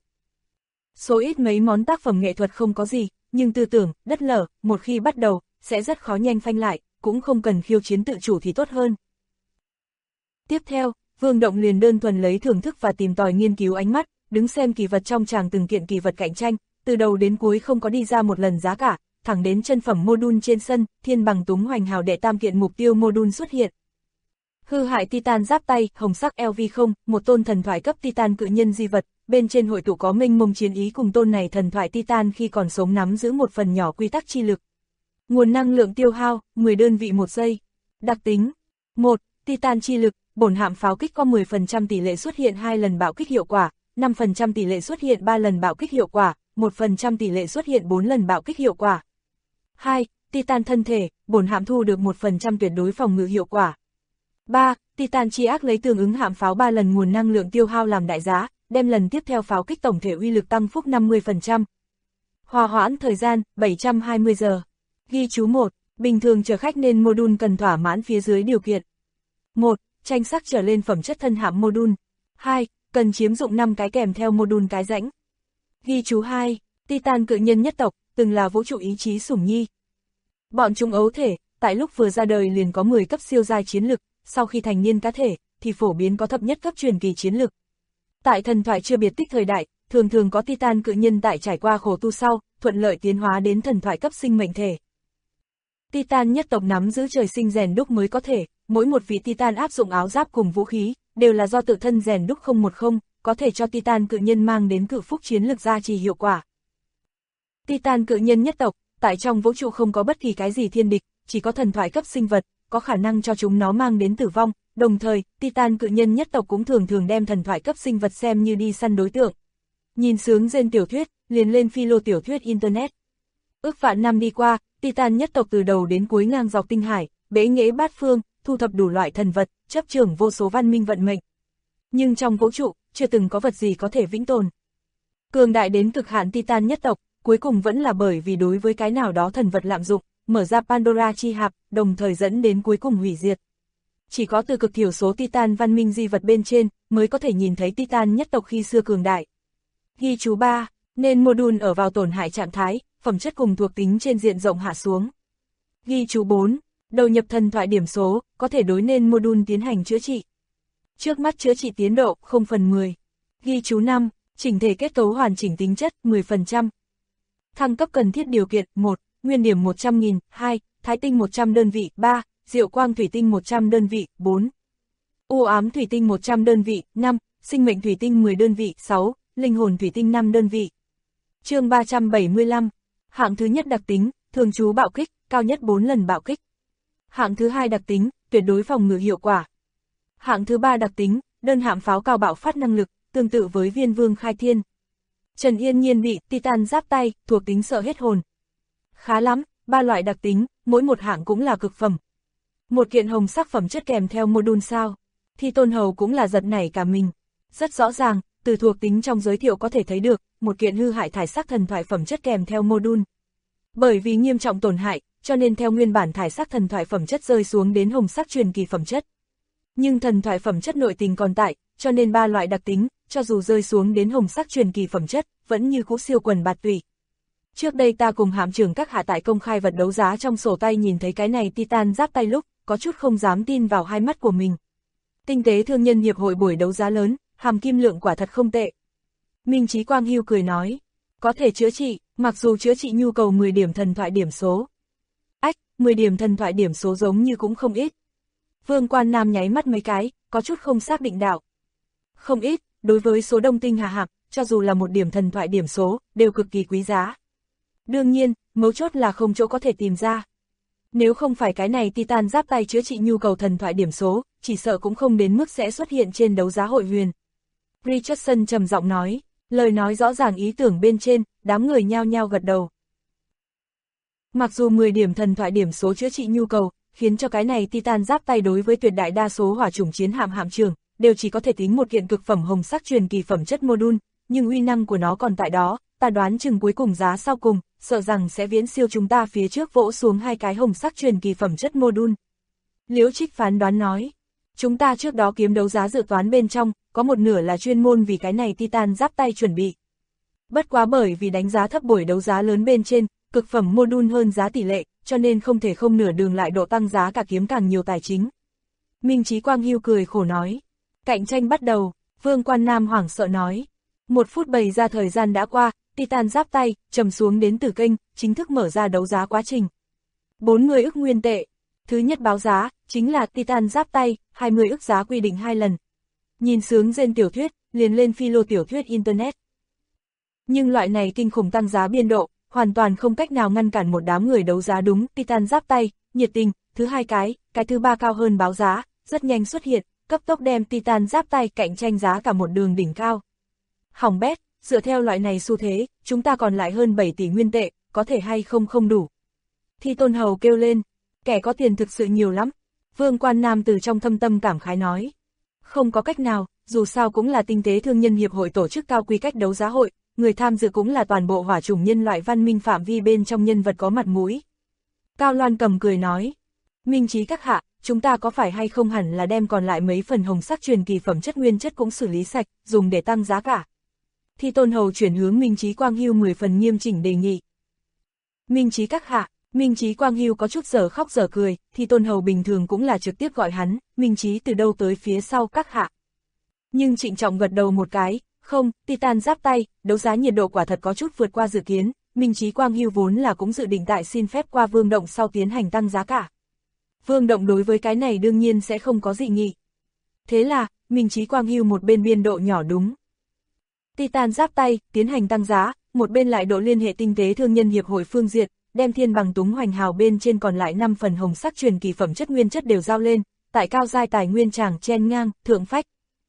Số ít mấy món tác phẩm nghệ thuật không có gì, nhưng tư tưởng, đất lở, một khi bắt đầu, sẽ rất khó nhanh phanh lại, cũng không cần khiêu chiến tự chủ thì tốt hơn. Tiếp theo, Vương Động liền đơn thuần lấy thưởng thức và tìm tòi nghiên cứu ánh mắt, đứng xem kỳ vật trong tràng từng kiện kỳ vật cạnh tranh, từ đầu đến cuối không có đi ra một lần giá cả, thẳng đến chân phẩm module trên sân, Thiên Bằng Túng Hoành Hào đệ tam kiện mục tiêu module xuất hiện. Hư hại Titan giáp tay, hồng sắc LV0, một tôn thần thoại cấp Titan cự nhân di vật, bên trên hội tụ có mênh mông chiến ý cùng tôn này thần thoại Titan khi còn sống nắm giữ một phần nhỏ quy tắc chi lực. Nguồn năng lượng tiêu hao, 10 đơn vị 1 giây. Đặc tính 1. Titan chi lực, bổn hạm pháo kích có 10% tỷ lệ xuất hiện 2 lần bạo kích hiệu quả, 5% tỷ lệ xuất hiện 3 lần bạo kích hiệu quả, 1% tỷ lệ xuất hiện 4 lần bạo kích hiệu quả. 2. Titan thân thể, bổn hạm thu được 1% tuyệt đối phòng ngự hiệu quả. 3. Titan chi ác lấy tương ứng hạm pháo 3 lần nguồn năng lượng tiêu hao làm đại giá, đem lần tiếp theo pháo kích tổng thể uy lực tăng phúc 50%. Hòa hoãn thời gian, 720 giờ. Ghi chú 1. Bình thường chở khách nên module cần thỏa mãn phía dưới điều kiện. 1. Tranh sắc trở lên phẩm chất thân hạm module. 2. Cần chiếm dụng 5 cái kèm theo module cái rãnh. Ghi chú 2. Titan cự nhân nhất tộc, từng là vũ trụ ý chí sủng nhi. Bọn chúng ấu thể, tại lúc vừa ra đời liền có 10 cấp siêu giai chiến lực, sau khi thành niên cá thể, thì phổ biến có thấp nhất cấp truyền kỳ chiến lực. Tại thần thoại chưa biệt tích thời đại, thường thường có Titan cự nhân tại trải qua khổ tu sau, thuận lợi tiến hóa đến thần thoại cấp sinh mệnh thể. Titan nhất tộc nắm giữ trời sinh rèn đúc mới có thể, mỗi một vị Titan áp dụng áo giáp cùng vũ khí, đều là do tự thân rèn đúc 010, có thể cho Titan cự nhân mang đến cự phúc chiến lực gia trì hiệu quả. Titan cự nhân nhất tộc, tại trong vũ trụ không có bất kỳ cái gì thiên địch, chỉ có thần thoại cấp sinh vật, có khả năng cho chúng nó mang đến tử vong, đồng thời, Titan cự nhân nhất tộc cũng thường thường đem thần thoại cấp sinh vật xem như đi săn đối tượng. Nhìn sướng trên tiểu thuyết, liền lên philo tiểu thuyết Internet. Ước vạn năm đi qua, Titan nhất tộc từ đầu đến cuối ngang dọc tinh hải, bế nghệ bát phương, thu thập đủ loại thần vật, chấp trưởng vô số văn minh vận mệnh. Nhưng trong vũ trụ, chưa từng có vật gì có thể vĩnh tồn. Cường đại đến cực hạn Titan nhất tộc, cuối cùng vẫn là bởi vì đối với cái nào đó thần vật lạm dụng, mở ra Pandora chi hạp, đồng thời dẫn đến cuối cùng hủy diệt. Chỉ có từ cực thiểu số Titan văn minh di vật bên trên, mới có thể nhìn thấy Titan nhất tộc khi xưa cường đại. Ghi chú 3, nên module ở vào tổn hại trạng thái, phẩm chất cùng thuộc tính trên diện rộng hạ xuống. Ghi chú 4, đầu nhập thần thoại điểm số, có thể đối nên module tiến hành chữa trị. Trước mắt chữa trị tiến độ, 0/10. Ghi chú 5, chỉnh thể kết cấu hoàn chỉnh tính chất, 10%. Thăng cấp cần thiết điều kiện, 1, nguyên điểm 100.000, 2, thái tinh 100 đơn vị, 3, diệu quang thủy tinh 100 đơn vị, 4. U ám thủy tinh 100 đơn vị, 5, sinh mệnh thủy tinh 10 đơn vị, 6, linh hồn thủy tinh 5 đơn vị. Chương 375, hạng thứ nhất đặc tính, thường trú bạo kích, cao nhất 4 lần bạo kích. Hạng thứ hai đặc tính, tuyệt đối phòng ngự hiệu quả. Hạng thứ ba đặc tính, đơn hạm pháo cao bạo phát năng lực, tương tự với viên vương khai thiên. Trần Yên Nhiên bị Titan giáp tay, thuộc tính sợ hết hồn. Khá lắm, 3 loại đặc tính, mỗi một hạng cũng là cực phẩm. Một kiện hồng sắc phẩm chất kèm theo module sao. Thi Tôn Hầu cũng là giật nảy cả mình. Rất rõ ràng, từ thuộc tính trong giới thiệu có thể thấy được, một kiện hư hại thải sắc thần thoại phẩm chất kèm theo module. Bởi vì nghiêm trọng tổn hại, cho nên theo nguyên bản thải sắc thần thoại phẩm chất rơi xuống đến hồng sắc truyền kỳ phẩm chất. Nhưng thần thoại phẩm chất nội tình còn tại, cho nên 3 loại đặc tính, cho dù rơi xuống đến hồng sắc truyền kỳ phẩm chất, vẫn như cũ siêu quần bạt tùy. Trước đây ta cùng hạm trưởng các hạ tại công khai vật đấu giá trong sổ tay nhìn thấy cái này Titan giáp tay lúc, có chút không dám tin vào hai mắt của mình. Tinh tế thương nhân hiệp hội buổi đấu giá lớn, hàm kim lượng quả thật không tệ. Minh Chí Quang Hưu cười nói, có thể chữa trị, mặc dù chữa trị nhu cầu 10 điểm thần thoại điểm số. 10 điểm thần thoại điểm số giống như cũng không ít. Vương Quan Nam nháy mắt mấy cái, có chút không xác định đạo. Không ít, đối với số đông tinh hà hạp, cho dù là 1 điểm thần thoại điểm số, đều cực kỳ quý giá. Đương nhiên, mấu chốt là không chỗ có thể tìm ra. Nếu không phải cái này Titan giáp tay chữa trị nhu cầu thần thoại điểm số, chỉ sợ cũng không đến mức sẽ xuất hiện trên đấu giá hội huyền. Richardson trầm giọng nói, lời nói rõ ràng ý tưởng bên trên, đám người nhao nhao gật đầu. Mặc dù 10 điểm thần thoại điểm số chữa trị nhu cầu, khiến cho cái này Titan giáp tay đối với tuyệt đại đa số hỏa chủng chiến hạm trưởng, đều chỉ có thể tính một kiện cực phẩm hồng sắc truyền kỳ phẩm chất module, nhưng uy năng của nó còn tại đó, ta đoán chừng cuối cùng giá sau cùng, sợ rằng sẽ viễn siêu chúng ta phía trước vỗ xuống 2 cái hồng sắc truyền kỳ phẩm chất module. Liễu Trích phán đoán nói, chúng ta trước đó kiếm đấu giá dự toán bên trong, có một nửa là chuyên môn vì cái này Titan giáp tay chuẩn bị. Bất quá bởi vì đánh giá thấp buổi đấu giá lớn bên trên, cực phẩm module hơn giá tỷ lệ, cho nên không thể không nửa đường lại độ tăng giá cả kiếm càng nhiều tài chính. Minh Chí Quang Hưu cười khổ nói, cạnh tranh bắt đầu, Vương Quan Nam hoảng sợ nói. 1 phút bày ra thời gian đã qua, Titan giáp tay, trầm xuống đến từ kênh, chính thức mở ra đấu giá quá trình. 40 ức nguyên tệ. Thứ nhất báo giá, chính là Titan giáp tay, 20 ức giá quy định 2 lần. Nhìn sướng rên tiểu thuyết, liền lên philo tiểu thuyết Internet. Nhưng loại này kinh khủng tăng giá biên độ, hoàn toàn không cách nào ngăn cản một đám người đấu giá đúng Titan giáp tay, nhiệt tình, thứ hai cái thứ ba cao hơn báo giá, rất nhanh xuất hiện, cấp tốc đem Titan giáp tay cạnh tranh giá cả một đường đỉnh cao. Hỏng bét, dựa theo loại này xu thế, chúng ta còn lại hơn 7 tỷ nguyên tệ, có thể hay không đủ. Thi Tôn Hầu kêu lên, kẻ có tiền thực sự nhiều lắm. Vương Quan Nam từ trong thâm tâm cảm khái nói. Không có cách nào, dù sao cũng là tinh tế thương nhân hiệp hội tổ chức cao quy cách đấu giá hội, người tham dự cũng là toàn bộ hỏa chủng nhân loại văn minh phạm vi bên trong nhân vật có mặt mũi. Cao Loan Cầm cười nói, Minh Chí các hạ, chúng ta có phải hay không hẳn là đem còn lại mấy phần hồng sắc truyền kỳ phẩm chất nguyên chất cũng xử lý sạch, dùng để tăng giá cả. Thi Tôn Hầu chuyển hướng Minh Chí Quang Hưu 10 phần nghiêm chỉnh đề nghị. Minh Chí các hạ, Minh Chí Quang Hưu có chút giờ khóc giờ cười, Thi Tôn Hầu bình thường cũng là trực tiếp gọi hắn, Minh Chí từ đâu tới phía sau các hạ. Nhưng trịnh trọng gật đầu một cái, không, Titan giáp tay, đấu giá nhiệt độ quả thật có chút vượt qua dự kiến, Minh Chí Quang Hưu vốn là cũng dự định tại xin phép qua Vương Động sau tiến hành tăng giá cả. Vương Động đối với cái này đương nhiên sẽ không có dị nghị. Thế là, Minh Chí Quang Hưu một bên biên độ nhỏ đúng Titan giáp tay, tiến hành tăng giá, một bên lại độ liên hệ tinh tế thương nhân hiệp hội phương diện, đem thiên bằng túng hoành hào bên trên còn lại 5 phần hồng sắc truyền kỳ phẩm chất nguyên chất đều giao lên, tại cao giai tài nguyên tràng chen ngang, thượng phách.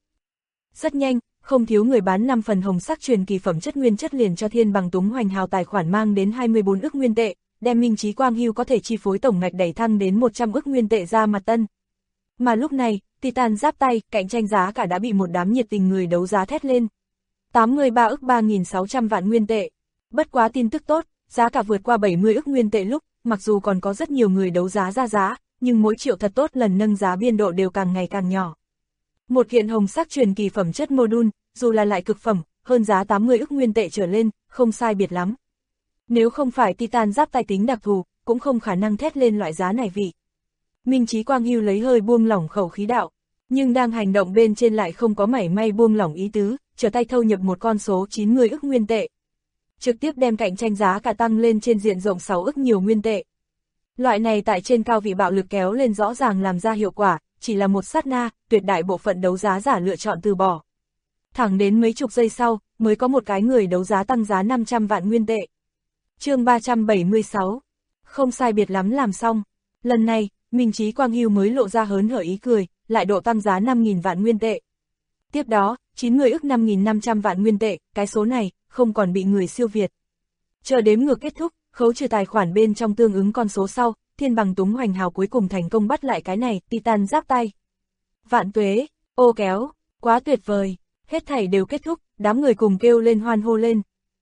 Rất nhanh, không thiếu người bán 5 phần hồng sắc truyền kỳ phẩm chất nguyên chất liền cho thiên bằng túng hoành hào tài khoản mang đến 24 ức nguyên tệ, đem Minh Chí Quang Hưu có thể chi phối tổng ngạch đẩy thăng đến 100 ức nguyên tệ ra mặt tân. Mà lúc này, Titan giáp tay, cạnh tranh giá cả đã bị một đám nhiệt tình người đấu giá thét lên. 83 ức 3.600 vạn nguyên tệ. Bất quá tin tức tốt, giá cả vượt qua 70 ức nguyên tệ lúc, mặc dù còn có rất nhiều người đấu giá ra giá, nhưng mỗi triệu thật tốt lần nâng giá biên độ đều càng ngày càng nhỏ. Một kiện hồng sắc truyền kỳ phẩm chất module, dù là lại cực phẩm, hơn giá 80 ức nguyên tệ trở lên, không sai biệt lắm. Nếu không phải Titan giáp tay tính đặc thù, cũng không khả năng thét lên loại giá này vị. Minh Chí Quang Hưu lấy hơi buông lỏng khẩu khí đạo, nhưng đang hành động bên trên lại không có mảy may buông lỏng ý tứ, trở tay thâu nhập một con số 90 ức nguyên tệ. Trực tiếp đem cạnh tranh giá cả tăng lên trên diện rộng 6 ức nhiều nguyên tệ. Loại này tại trên cao vị bạo lực kéo lên rõ ràng làm ra hiệu quả, chỉ là một sát na, tuyệt đại bộ phận đấu giá giả lựa chọn từ bỏ. Thẳng đến mấy chục giây sau, mới có một cái người đấu giá tăng giá 500 vạn nguyên tệ. Chương 376. Không sai biệt lắm làm xong. Lần này, Minh Chí Quang Hưu mới lộ ra hớn hở ý cười, lại độ tăng giá 5.000 vạn nguyên tệ. Tiếp đó, 90 ức 5.500 vạn nguyên tệ, cái số này, không còn bị người siêu việt. Chờ đếm ngược kết thúc, khấu trừ tài khoản bên trong tương ứng con số sau, Thiên Bằng Túng Hoành Hào cuối cùng thành công bắt lại cái này, Titan giáp tay. Vạn tuế, ô kéo, quá tuyệt vời, hết thảy đều kết thúc, đám người cùng kêu lên hoan hô lên.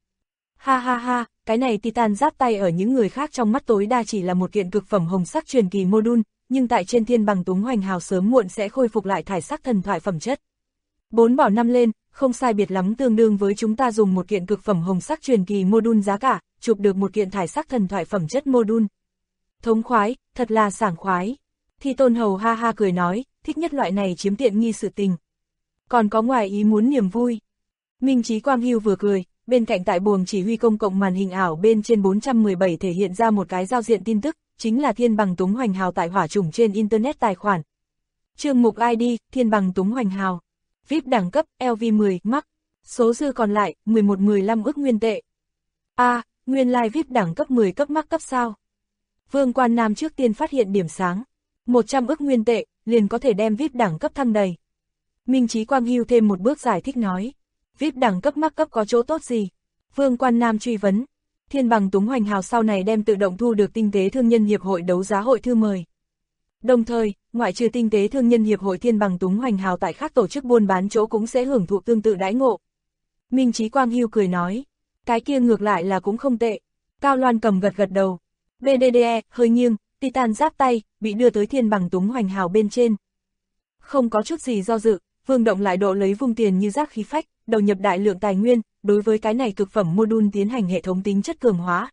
Ha ha ha, cái này Titan giáp tay ở những người khác trong mắt tối đa chỉ là một kiện cực phẩm hồng sắc truyền kỳ module, nhưng tại trên Thiên Bằng Túng Hoành Hào sớm muộn sẽ khôi phục lại thải sắc thần thoại phẩm chất. 4 bỏ 5 lên, không sai biệt lắm tương đương với chúng ta dùng một kiện cực phẩm hồng sắc truyền kỳ module giá cả, chụp được một kiện thải sắc thần thoại phẩm chất module. Thống khoái, thật là sảng khoái. Thi Tôn Hầu ha ha cười nói, thích nhất loại này chiếm tiện nghi sự tình. Còn có ngoài ý muốn niềm vui. Minh Chí Quang Hưu vừa cười, bên cạnh tại buồng chỉ huy công cộng màn hình ảo bên trên 417 thể hiện ra một cái giao diện tin tức, chính là Thiên Bằng Túng Hoành Hào tại hỏa chủng trên Internet tài khoản. Chương mục ID, Thiên Bằng Túng Hoành Hào. VIP đẳng cấp, LV10, Max. Số dư còn lại, 11-15 ức nguyên tệ. Nguyên lai VIP đẳng cấp 10 cấp Max cấp sao. Vương Quan Nam trước tiên phát hiện điểm sáng. 100 ức nguyên tệ, liền có thể đem VIP đẳng cấp thăng đầy. Minh Chí Quang Hưu thêm một bước giải thích nói. VIP đẳng cấp Max cấp có chỗ tốt gì? Vương Quan Nam truy vấn. Thiên Bằng Túng Hoành Hào sau này đem tự động thu được Tinh tế Thương nhân Hiệp hội đấu giá hội thư mời. Đồng thời, ngoại trừ Tinh tế Thương nhân Hiệp hội Thiên Bằng Túng Hoành Hào tại các tổ chức buôn bán chỗ cũng sẽ hưởng thụ tương tự đãi ngộ. Minh Chí Quang Hưu cười nói. Cái kia ngược lại là cũng không tệ. Cao Loan Cầm gật gật đầu. BDDE, hơi nghiêng, Titan giáp tay, bị đưa tới Thiên Bằng Túng Hoành Hào bên trên. Không có chút gì do dự, Vương Động lại độ lấy vung tiền như rác khí phách, đầu nhập đại lượng tài nguyên, đối với cái này cực phẩm module tiến hành hệ thống tính chất cường hóa.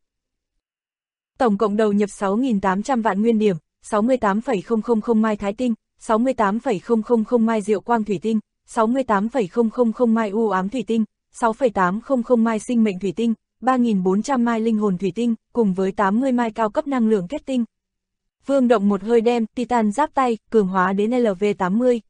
Tổng cộng đầu nhập 6.800 vạn nguyên điểm, 68,000 mai thái tinh, 68,000 mai diệu quang thủy tinh, 68,000 mai u ám thủy tinh, 6,800 mai sinh mệnh thủy tinh, 3.400 mai linh hồn thủy tinh, cùng với 80 mai cao cấp năng lượng kết tinh. Vương Động một hơi đem Titan giáp tay cường hóa đến LV80.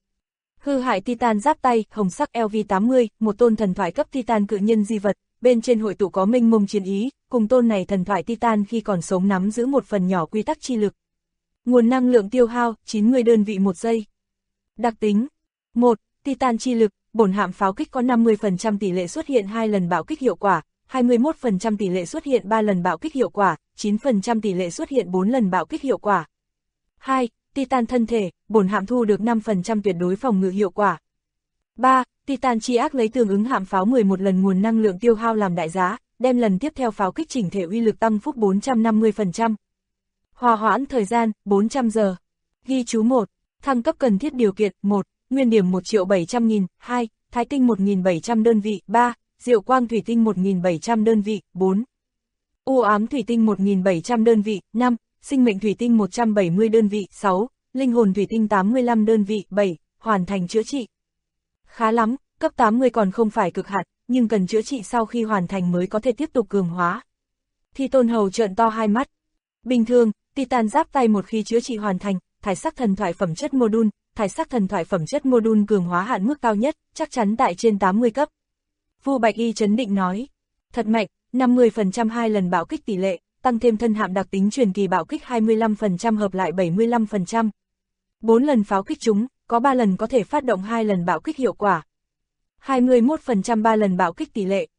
Hư hại Titan giáp tay, hồng sắc LV80, một tôn thần thoại cấp Titan cự nhân di vật, bên trên hội tụ có mênh mông chiến ý, cùng tôn này thần thoại Titan khi còn sống nắm giữ một phần nhỏ quy tắc chi lực. Nguồn năng lượng tiêu hao, 90 đơn vị một giây. Đặc tính 1. Titan chi lực, bổn hạm pháo kích có 50% tỷ lệ xuất hiện 2 lần bạo kích hiệu quả, 21% tỷ lệ xuất hiện 3 lần bạo kích hiệu quả, 9% tỷ lệ xuất hiện 4 lần bạo kích hiệu quả. 2. Titan thân thể, bổn hạm thu được 5% tuyệt đối phòng ngự hiệu quả. 3. Titan chi ác lấy tương ứng hạm pháo 11 lần nguồn năng lượng tiêu hao làm đại giá, đem lần tiếp theo pháo kích chỉnh thể uy lực tăng phúc 450%. Hòa hoãn thời gian, 400 giờ. Ghi chú 1. Thăng cấp cần thiết điều kiện, 1. Nguyên điểm 1.700.000, 2. Thái tinh 1.700 đơn vị, 3. Diệu quang thủy tinh 1.700 đơn vị, 4. U ám thủy tinh 1.700 đơn vị, 5. Sinh mệnh thủy tinh 170 đơn vị, 6. Linh hồn thủy tinh 85 đơn vị, 7. Hoàn thành chữa trị. Khá lắm, cấp 80 còn không phải cực hạn, nhưng cần chữa trị sau khi hoàn thành mới có thể tiếp tục cường hóa. Thi Tôn Hầu trợn to hai mắt. Bình thường, Titan giáp tay một khi chữa trị hoàn thành, thải sắc thần thoại phẩm chất module, thải sắc thần thoại phẩm chất module cường hóa hạn mức cao nhất, chắc chắn tại trên 80 cấp. Vu Bạch Y chấn định nói. Thật mạnh, 50% 2 lần bạo kích tỷ lệ, tăng thêm thân hạm đặc tính truyền kỳ bạo kích 25% hợp lại 75%. 4 lần pháo kích chúng, có 3 lần có thể phát động 2 lần bạo kích hiệu quả. 21% 3 lần bạo kích tỷ lệ,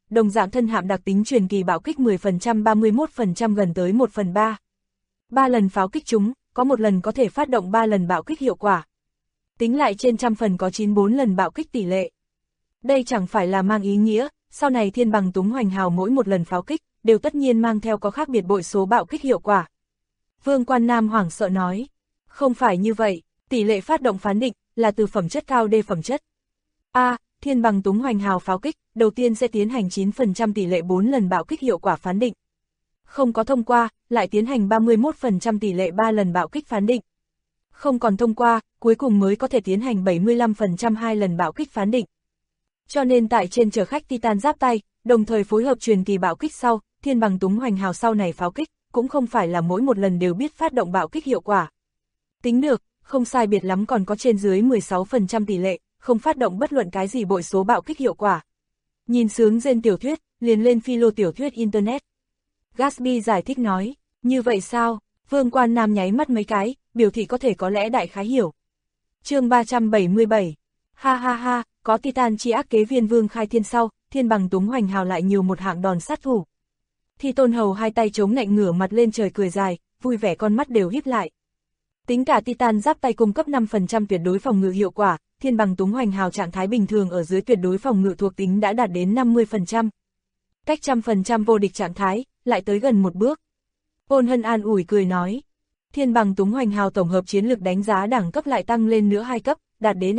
đồng dạng thân hạm đặc tính truyền kỳ bạo kích 10%, 31% gần tới 1/3. 3 lần pháo kích chúng, có một lần có thể phát động 3 lần bạo kích hiệu quả. Tính lại trên trăm phần có 94 lần bạo kích tỷ lệ. Đây chẳng phải là mang ý nghĩa, sau này thiên bằng túng hoành hào mỗi một lần pháo kích, đều tất nhiên mang theo có khác biệt bội số bạo kích hiệu quả. Vương Quan Nam hoảng sợ nói, không phải như vậy, tỷ lệ phát động phán định, là từ phẩm chất cao đê phẩm chất. Thiên bằng túng hoành hào pháo kích, đầu tiên sẽ tiến hành 9% tỷ lệ 4 lần bạo kích hiệu quả phán định. Không có thông qua, lại tiến hành 31% tỷ lệ 3 lần bạo kích phán định. Không còn thông qua, cuối cùng mới có thể tiến hành 75% 2 lần bạo kích phán định. Cho nên tại trên chở khách Titan giáp tay, đồng thời phối hợp truyền kỳ bạo kích sau, thiên bằng túng hoành hào sau này pháo kích, cũng không phải là mỗi một lần đều biết phát động bạo kích hiệu quả. Tính được, không sai biệt lắm còn có trên dưới 16% tỷ lệ, không phát động bất luận cái gì bội số bạo kích hiệu quả. Nhìn sướng gen tiểu thuyết, liền lên philo tiểu thuyết Internet. Gatsby giải thích nói, như vậy sao? Vương Quan Nam nháy mắt mấy cái, biểu thị có thể có lẽ đại khái hiểu. Chương 377. Ha ha ha, có Titan chi ác kế viên Vương khai thiên sau, thiên bằng túng hoành hào lại nhiều một hạng đòn sát thủ. Thi Tôn Hầu hai tay chống nạnh ngửa mặt lên trời cười dài, vui vẻ con mắt đều híp lại. Tính cả Titan giáp tay cung cấp 5% tuyệt đối phòng ngự hiệu quả, thiên bằng túng hoành hào trạng thái bình thường ở dưới tuyệt đối phòng ngự thuộc tính đã đạt đến 50%. Cách 100% vô địch trạng thái, lại tới gần một bước. Ôn Hân an ủi cười nói, thiên bằng túng hoành hào tổng hợp chiến lược đánh giá đẳng cấp lại tăng lên nữa 2 cấp, đạt đến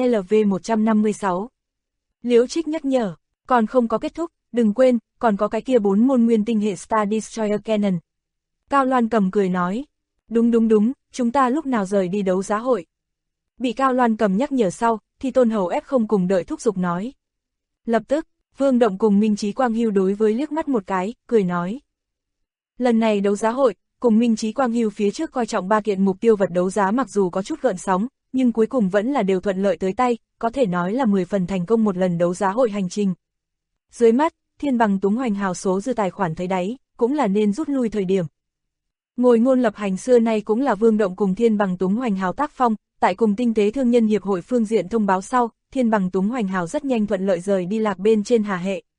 LV156. Liễu Trích nhắc nhở, còn không có kết thúc, đừng quên, còn có cái kia 4 môn nguyên tinh hệ Star Destroyer Cannon. Cao Loan Cầm cười nói, đúng, chúng ta lúc nào rời đi đấu giá hội. Bị Cao Loan Cầm nhắc nhở sau, thì Tôn Hầu ép không cùng đợi thúc giục nói. Lập tức, Vương Động cùng Minh Chí Quang Hưu đối với liếc mắt một cái, cười nói. Lần này đấu giá hội, cùng Minh Chí Quang Hưu phía trước coi trọng 3 kiện mục tiêu vật đấu giá mặc dù có chút gợn sóng, nhưng cuối cùng vẫn là đều thuận lợi tới tay, có thể nói là 10 phần thành công một lần đấu giá hội hành trình. Dưới mắt, thiên bằng túng hoành hào số dư tài khoản thấy đáy, cũng là nên rút lui thời điểm. Ngồi ngôn lập hành xưa nay cũng là Vương Động cùng thiên bằng túng hoành hào tác phong, tại cùng Tinh tế Thương nhân Hiệp hội phương diện thông báo sau, thiên bằng túng hoành hào rất nhanh thuận lợi rời đi lạc bên trên Hà Hệ.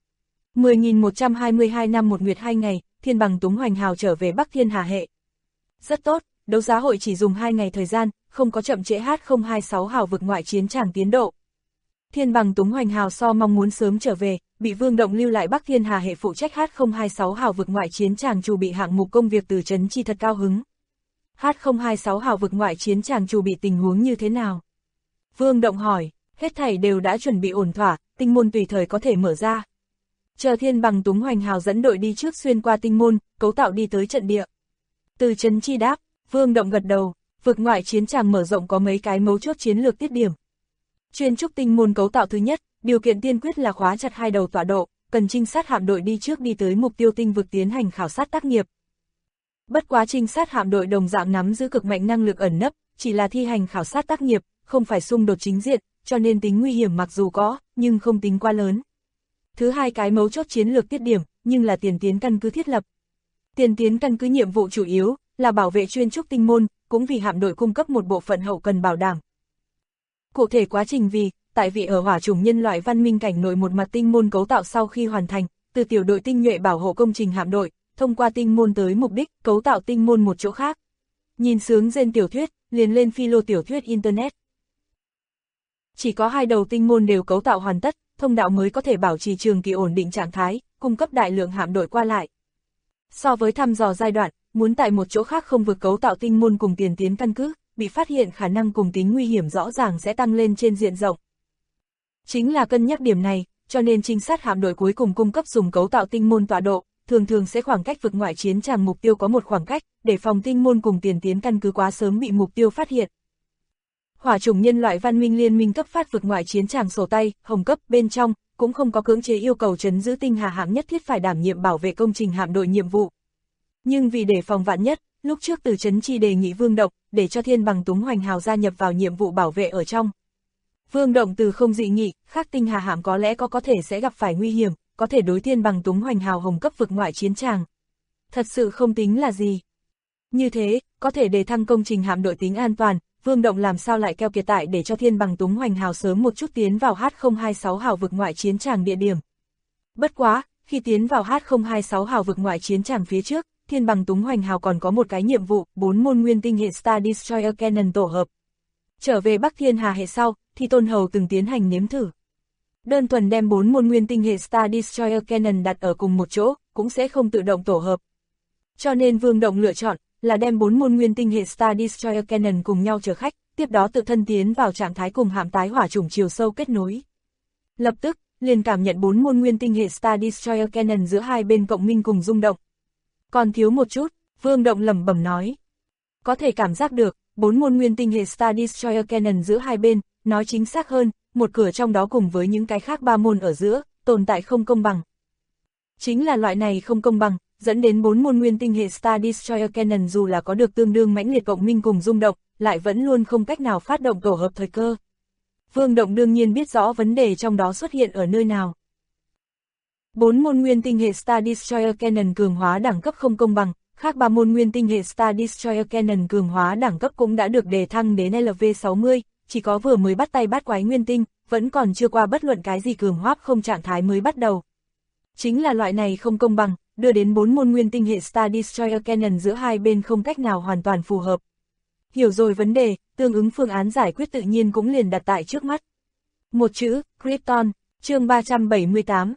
10.122 năm 1 nguyệt 2 ngày, thiên bằng túng hoành hào trở về Bắc Thiên Hà Hệ. Rất tốt, đấu giá hội chỉ dùng 2 ngày thời gian, không có chậm trễ H026 hào vực ngoại chiến tràng tiến độ. Thiên bằng túng hoành hào so mong muốn sớm trở về, bị Vương Động lưu lại Bắc Thiên Hà Hệ phụ trách H026 hào vực ngoại chiến tràng chủ bị hạng mục công việc từ trấn chi thật cao hứng. H026 hào vực ngoại chiến tràng chủ bị tình huống như thế nào? Vương Động hỏi, hết thảy đều đã chuẩn bị ổn thỏa, tinh môn tùy thời có thể mở ra. Chờ thiên bằng túng hoành hào dẫn đội đi trước xuyên qua tinh môn, cấu tạo đi tới trận địa. Từ trấn chi đáp, Vương Động gật đầu, vực ngoại chiến tràng mở rộng có mấy cái mấu chốt chiến lược tiết điểm. Chuyên trúc tinh môn cấu tạo thứ nhất, điều kiện tiên quyết là khóa chặt 2 đầu tọa độ, cần trinh sát hạm đội đi trước đi tới mục tiêu tinh vực tiến hành khảo sát tác nghiệp. Bất quá trinh sát hạm đội đồng dạng nắm giữ cực mạnh năng lực ẩn nấp, chỉ là thi hành khảo sát tác nghiệp, không phải xung đột chính diện, cho nên tính nguy hiểm mặc dù có, nhưng không tính quá lớn. Thứ hai cái mấu chốt chiến lược tiết điểm, nhưng là tiền tiến căn cứ thiết lập. Tiền tiến căn cứ nhiệm vụ chủ yếu là bảo vệ chuyên trúc tinh môn, cũng vì hạm đội cung cấp một bộ phận hậu cần bảo đảm. Cụ thể quá trình vì, tại vì ở hỏa chủng nhân loại văn minh cảnh nội một mặt tinh môn cấu tạo sau khi hoàn thành, từ tiểu đội tinh nhuệ bảo hộ công trình hạm đội, thông qua tinh môn tới mục đích cấu tạo tinh môn một chỗ khác. Nhìn sướng gen tiểu thuyết, liền lên philo tiểu thuyết Internet. Chỉ có 2 đầu tinh môn đều cấu tạo hoàn tất, thông đạo mới có thể bảo trì trường kỳ ổn định trạng thái, cung cấp đại lượng hạm đội qua lại. So với thăm dò giai đoạn, muốn tại một chỗ khác không vực cấu tạo tinh môn cùng tiền tiến căn cứ, bị phát hiện khả năng cùng tính nguy hiểm rõ ràng sẽ tăng lên trên diện rộng. Chính là cân nhắc điểm này, cho nên trinh sát hạm đội cuối cùng cung cấp dùng cấu tạo tinh môn tọa độ, thường sẽ khoảng cách vực ngoại chiến tràng mục tiêu có một khoảng cách, để phòng tinh môn cùng tiền tiến căn cứ quá sớm bị mục tiêu phát hiện. Hỏa chủng nhân loại văn minh liên minh cấp phát vực ngoại chiến tràng sổ tay, hồng cấp bên trong, cũng không có cưỡng chế yêu cầu trấn giữ tinh hà hạm nhất thiết phải đảm nhiệm bảo vệ công trình hạm đội nhiệm vụ. Nhưng vì để phòng vạn nhất, lúc trước từ trấn chi đề nghị Vương Động, để cho thiên bằng túng hoành hào gia nhập vào nhiệm vụ bảo vệ ở trong. Vương Động từ không dị nghị, khác tinh hà hạm có lẽ có thể sẽ gặp phải nguy hiểm, có thể đối thiên bằng túng hoành hào hồng cấp vực ngoại chiến tràng. Thật sự không tính là gì. Như thế, có thể đề thăng công trình hạm đội tính an toàn, Vương Động làm sao lại keo kiệt tại để cho thiên bằng túng hoành hào sớm một chút tiến vào H026 hào vực ngoại chiến tràng địa điểm. Bất quá, khi tiến vào H026 hào vực ngoại chiến tràng phía trước, Thiên Bằng Túng Hoành Hào còn có một cái nhiệm vụ, 4 môn nguyên tinh hệ Star Destroyer Cannon tổ hợp. Trở về Bắc Thiên Hà hệ sau, thì Tôn Hầu từng tiến hành nếm thử. Đơn thuần đem 4 môn nguyên tinh hệ Star Destroyer Cannon đặt ở cùng một chỗ, cũng sẽ không tự động tổ hợp. Cho nên Vương Động lựa chọn là đem 4 môn nguyên tinh hệ Star Destroyer Cannon cùng nhau chở khách, tiếp đó tự thân tiến vào trạng thái cùng hạm tái hỏa chủng chiều sâu kết nối. Lập tức, liền cảm nhận 4 môn nguyên tinh hệ Star Destroyer Cannon giữa hai bên cộng minh cùng rung động. Còn thiếu một chút, Vương Động lẩm bẩm nói. Có thể cảm giác được, 4 môn nguyên tinh hệ Star Destroyer Cannon giữa hai bên, nói chính xác hơn, một cửa trong đó cùng với những cái khác 3 môn ở giữa, tồn tại không công bằng. Chính là loại này không công bằng, dẫn đến 4 môn nguyên tinh hệ Star Destroyer Cannon dù là có được tương đương mãnh liệt cộng minh cùng rung động, lại vẫn luôn không cách nào phát động tổ hợp thời cơ. Vương Động đương nhiên biết rõ vấn đề trong đó xuất hiện ở nơi nào. 4 môn nguyên tinh hệ Star Destroyer Cannon cường hóa đẳng cấp không công bằng, khác 3 môn nguyên tinh hệ Star Destroyer Cannon cường hóa đẳng cấp cũng đã được đề thăng đến LV60, chỉ có vừa mới bắt tay bát quái nguyên tinh, vẫn còn chưa qua bất luận cái gì cường hóa không trạng thái mới bắt đầu. Chính là loại này không công bằng, đưa đến 4 môn nguyên tinh hệ Star Destroyer Cannon giữa hai bên không cách nào hoàn toàn phù hợp. Hiểu rồi vấn đề, tương ứng phương án giải quyết tự nhiên cũng liền đặt tại trước mắt. Một chữ, Krypton, chương 378.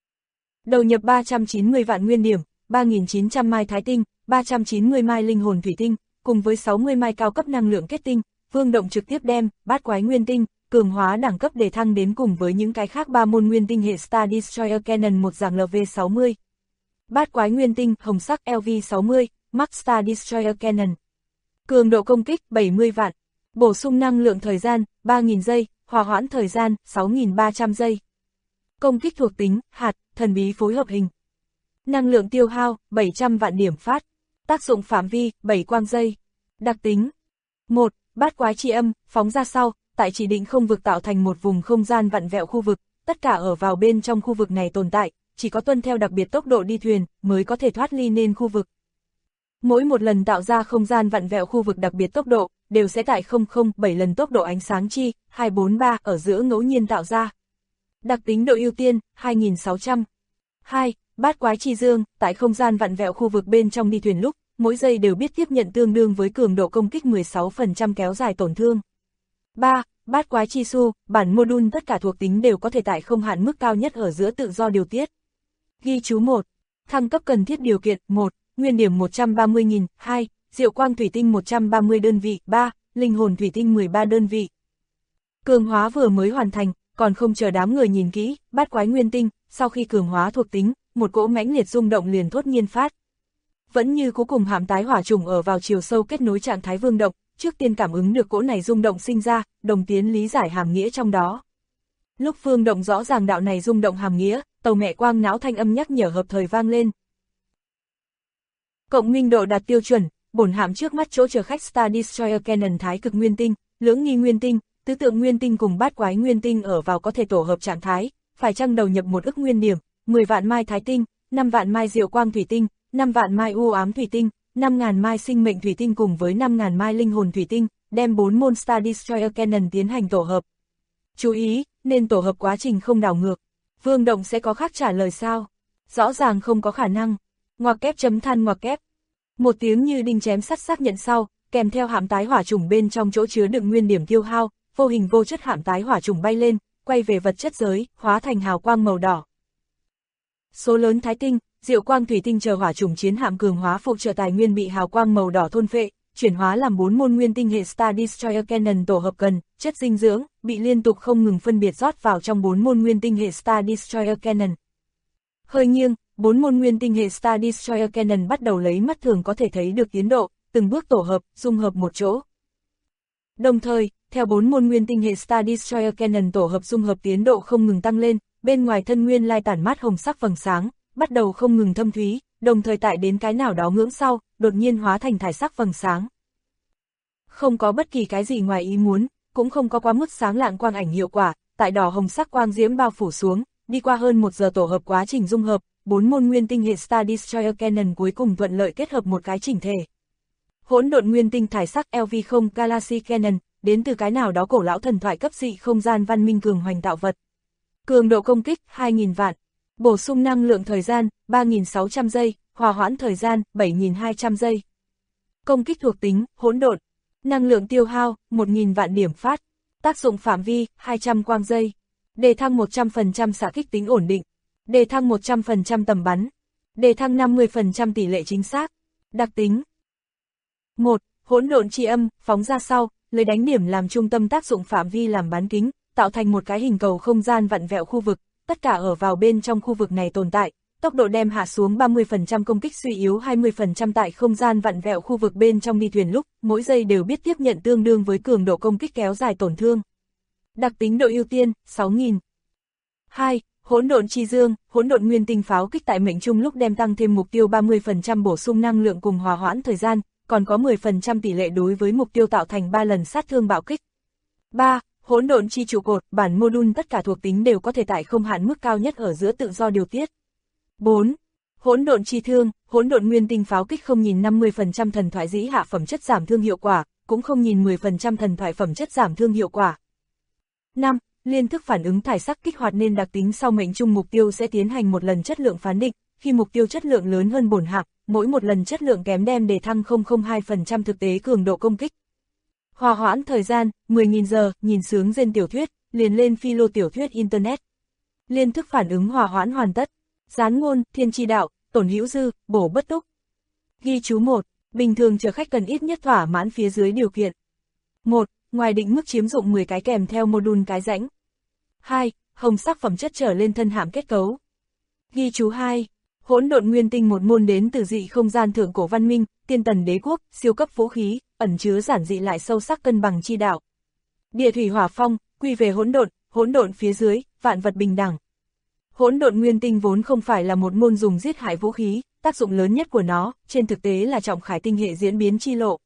Đầu nhập 390 vạn nguyên điểm, 3.900 mai thái tinh, 390 mai linh hồn thủy tinh, cùng với 60 mai cao cấp năng lượng kết tinh, Vương Động trực tiếp đem bát quái nguyên tinh, cường hóa đẳng cấp để thăng đến cùng với những cái khác 3 môn nguyên tinh hệ Star Destroyer Cannon một dạng LV60. Bát quái nguyên tinh, hồng sắc LV60, Max Star Destroyer Cannon. Cường độ công kích 70 vạn, bổ sung năng lượng thời gian 3.000 giây, hòa hoãn thời gian 6.300 giây. Công kích thuộc tính, hạt, thần bí phối hợp hình. Năng lượng tiêu hao 700 vạn điểm phát. Tác dụng phạm vi 7 quang giây. Đặc tính 1. Bát quái chi âm, phóng ra sau, tại chỉ định không vực tạo thành một vùng không gian vặn vẹo khu vực, tất cả ở vào bên trong khu vực này tồn tại, chỉ có tuân theo đặc biệt tốc độ đi thuyền mới có thể thoát ly nên khu vực. Mỗi một lần tạo ra không gian vặn vẹo khu vực đặc biệt tốc độ, đều sẽ tại 007 lần tốc độ ánh sáng chi, 243 ở giữa ngẫu nhiên tạo ra. Đặc tính độ ưu tiên, 2600. 2. Bát quái chi dương, tại không gian vặn vẹo khu vực bên trong đi thuyền lúc, mỗi giây đều biết tiếp nhận tương đương với cường độ công kích 16% kéo dài tổn thương. 3. Bát quái chi su, bản module tất cả thuộc tính đều có thể tại không hạn mức cao nhất ở giữa tự do điều tiết. Ghi chú 1. Thăng cấp cần thiết điều kiện, 1. Nguyên điểm 130.000, 2. Diệu quang thủy tinh 130 đơn vị, 3. Linh hồn thủy tinh 13 đơn vị. Cường hóa vừa mới hoàn thành, còn không chờ đám người nhìn kỹ, bát quái nguyên tinh, sau khi cường hóa thuộc tính, một cỗ mãnh liệt rung động liền thốt nhiên phát. Vẫn như cuối cùng hạm tái hỏa trùng ở vào chiều sâu kết nối trạng thái Vương Động, trước tiên cảm ứng được cỗ này rung động sinh ra, đồng tiến lý giải hàm nghĩa trong đó. Lúc Vương Động rõ ràng đạo này rung động hàm nghĩa, tàu mẹ quang não thanh âm nhắc nhở hợp thời vang lên. Cộng minh độ đạt tiêu chuẩn, bổn hạm trước mắt chỗ chở khách Star Destroyer Cannon thái cực nguyên tinh, lưỡng nghi nguyên tinh, tứ tượng nguyên tinh cùng bát quái nguyên tinh ở vào có thể tổ hợp trạng thái, phải chăng đầu nhập 1 ức nguyên điểm, 10 vạn mai thái tinh, 5 vạn mai diệu quang thủy tinh, 5 vạn mai u ám thủy tinh, 5.000 mai sinh mệnh thủy tinh cùng với 5.000 mai linh hồn thủy tinh, đem 4 môn Star Destroyer Cannon tiến hành tổ hợp. Chú ý, nên tổ hợp quá trình không đảo ngược. Vương Động sẽ có khác trả lời sao? Rõ ràng không có khả năng. Ngoặc kép chấm than ngoặc kép. Một tiếng như đinh chém sắt xác nhận sau, kèm theo hạm tái hỏa trùng bên trong chỗ chứa đựng nguyên điểm tiêu hao, vô hình vô chất hạm tái hỏa trùng bay lên, quay về vật chất giới, hóa thành hào quang màu đỏ. Số lớn thái tinh, diệu quang thủy tinh chờ hỏa trùng chiến hạm cường hóa phụ trợ tài nguyên bị hào quang màu đỏ thôn phệ, chuyển hóa làm 4 môn nguyên tinh hệ Star Destroyer Cannon tổ hợp cần, chất dinh dưỡng, bị liên tục không ngừng phân biệt rót vào trong 4 môn nguyên tinh hệ Star Destroyer Cannon. Hơi nghiêng, 4 môn nguyên tinh hệ Star Destroyer Cannon bắt đầu lấy mắt thường có thể thấy được tiến độ, từng bước tổ hợp, dung hợp một chỗ. Đồng thời, theo 4 môn nguyên tinh hệ Star Destroyer Cannon tổ hợp dung hợp tiến độ không ngừng tăng lên, bên ngoài thân nguyên lai tản mát hồng sắc vầng sáng, bắt đầu không ngừng thâm thúy, đồng thời tại đến cái nào đó ngưỡng sau, đột nhiên hóa thành thải sắc vầng sáng. Không có bất kỳ cái gì ngoài ý muốn, cũng không có quá mức sáng lạng quang ảnh hiệu quả, tại đỏ hồng sắc quang diễm bao phủ xuống, đi qua hơn 1 giờ tổ hợp quá trình dung hợp, 4 môn nguyên tinh hệ Star Destroyer Cannon cuối cùng thuận lợi kết hợp một cái chỉnh thể. Hỗn độn nguyên tinh thải sắc LV0 Galaxy Cannon, đến từ cái nào đó cổ lão thần thoại cấp dị không gian văn minh cường hoành tạo vật. Cường độ công kích 2.000 vạn, Bổ sung năng lượng thời gian, 3.600 giây, hòa hoãn thời gian, 7.200 giây. Công kích thuộc tính, hỗn độn. Năng lượng tiêu hao, 1.000 vạn điểm phát. Tác dụng phạm vi, 200 quang giây. Đề thăng 100% xạ kích tính ổn định. Đề thăng 100% tầm bắn. Đề thăng 50% tỷ lệ chính xác. Đặc tính 1. Hỗn độn chi âm, phóng ra sau, lấy đánh điểm làm trung tâm tác dụng phạm vi làm bán kính, tạo thành một cái hình cầu không gian vặn vẹo khu vực, tất cả ở vào bên trong khu vực này tồn tại, tốc độ đem hạ xuống 30% công kích suy yếu 20% tại không gian vặn vẹo khu vực bên trong đi thuyền lúc, mỗi giây đều biết tiếp nhận tương đương với cường độ công kích kéo dài tổn thương. Đặc tính độ ưu tiên, 6.000. 2. Hỗn độn chi dương, hỗn độn nguyên tinh pháo kích tại mệnh trung lúc đem tăng thêm mục tiêu 30% bổ sung năng lượng cùng hòa hoãn thời gian, còn có 10% tỷ lệ đối với mục tiêu tạo thành 3 lần sát thương bạo kích. 3. Hỗn độn chi trụ cột, bản module tất cả thuộc tính đều có thể tại không hạn mức cao nhất ở giữa tự do điều tiết. 4. Hỗn độn chi thương, hỗn độn nguyên tinh pháo kích không nhìn 50% thần thoại dĩ hạ phẩm chất giảm thương hiệu quả, cũng không nhìn 10% thần thoại phẩm chất giảm thương hiệu quả. 5. Liên thức phản ứng thải sắc kích hoạt nên đặc tính sau mệnh trung mục tiêu sẽ tiến hành một lần chất lượng phán định, khi mục tiêu chất lượng lớn hơn bổn hạng, mỗi một lần chất lượng kém đem đề thăng 002% thực tế cường độ công kích. Hòa hoãn thời gian, 10.000 giờ, nhìn sướng gen tiểu thuyết, liền lên philo tiểu thuyết Internet. Liên thức phản ứng hòa hoãn hoàn tất. Gián ngôn, thiên chi đạo, tổn hữu dư, bổ bất túc. Ghi chú 1. Bình thường chở khách cần ít nhất thỏa mãn phía dưới điều kiện. 1. Ngoài định mức chiếm dụng 10 cái kèm theo module cái rãnh. 2. Hồng sắc phẩm chất trở lên thân hạm kết cấu. Ghi chú 2. Hỗn độn nguyên tinh một môn đến từ dị không gian thượng cổ văn minh, tiên tần đế quốc, siêu cấp vũ khí, ẩn chứa giản dị lại sâu sắc cân bằng chi đạo. Địa thủy hỏa phong, quy về hỗn độn phía dưới, vạn vật bình đẳng. Hỗn độn nguyên tinh vốn không phải là một môn dùng giết hại vũ khí, tác dụng lớn nhất của nó, trên thực tế là trọng khải tinh hệ diễn biến chi lộ.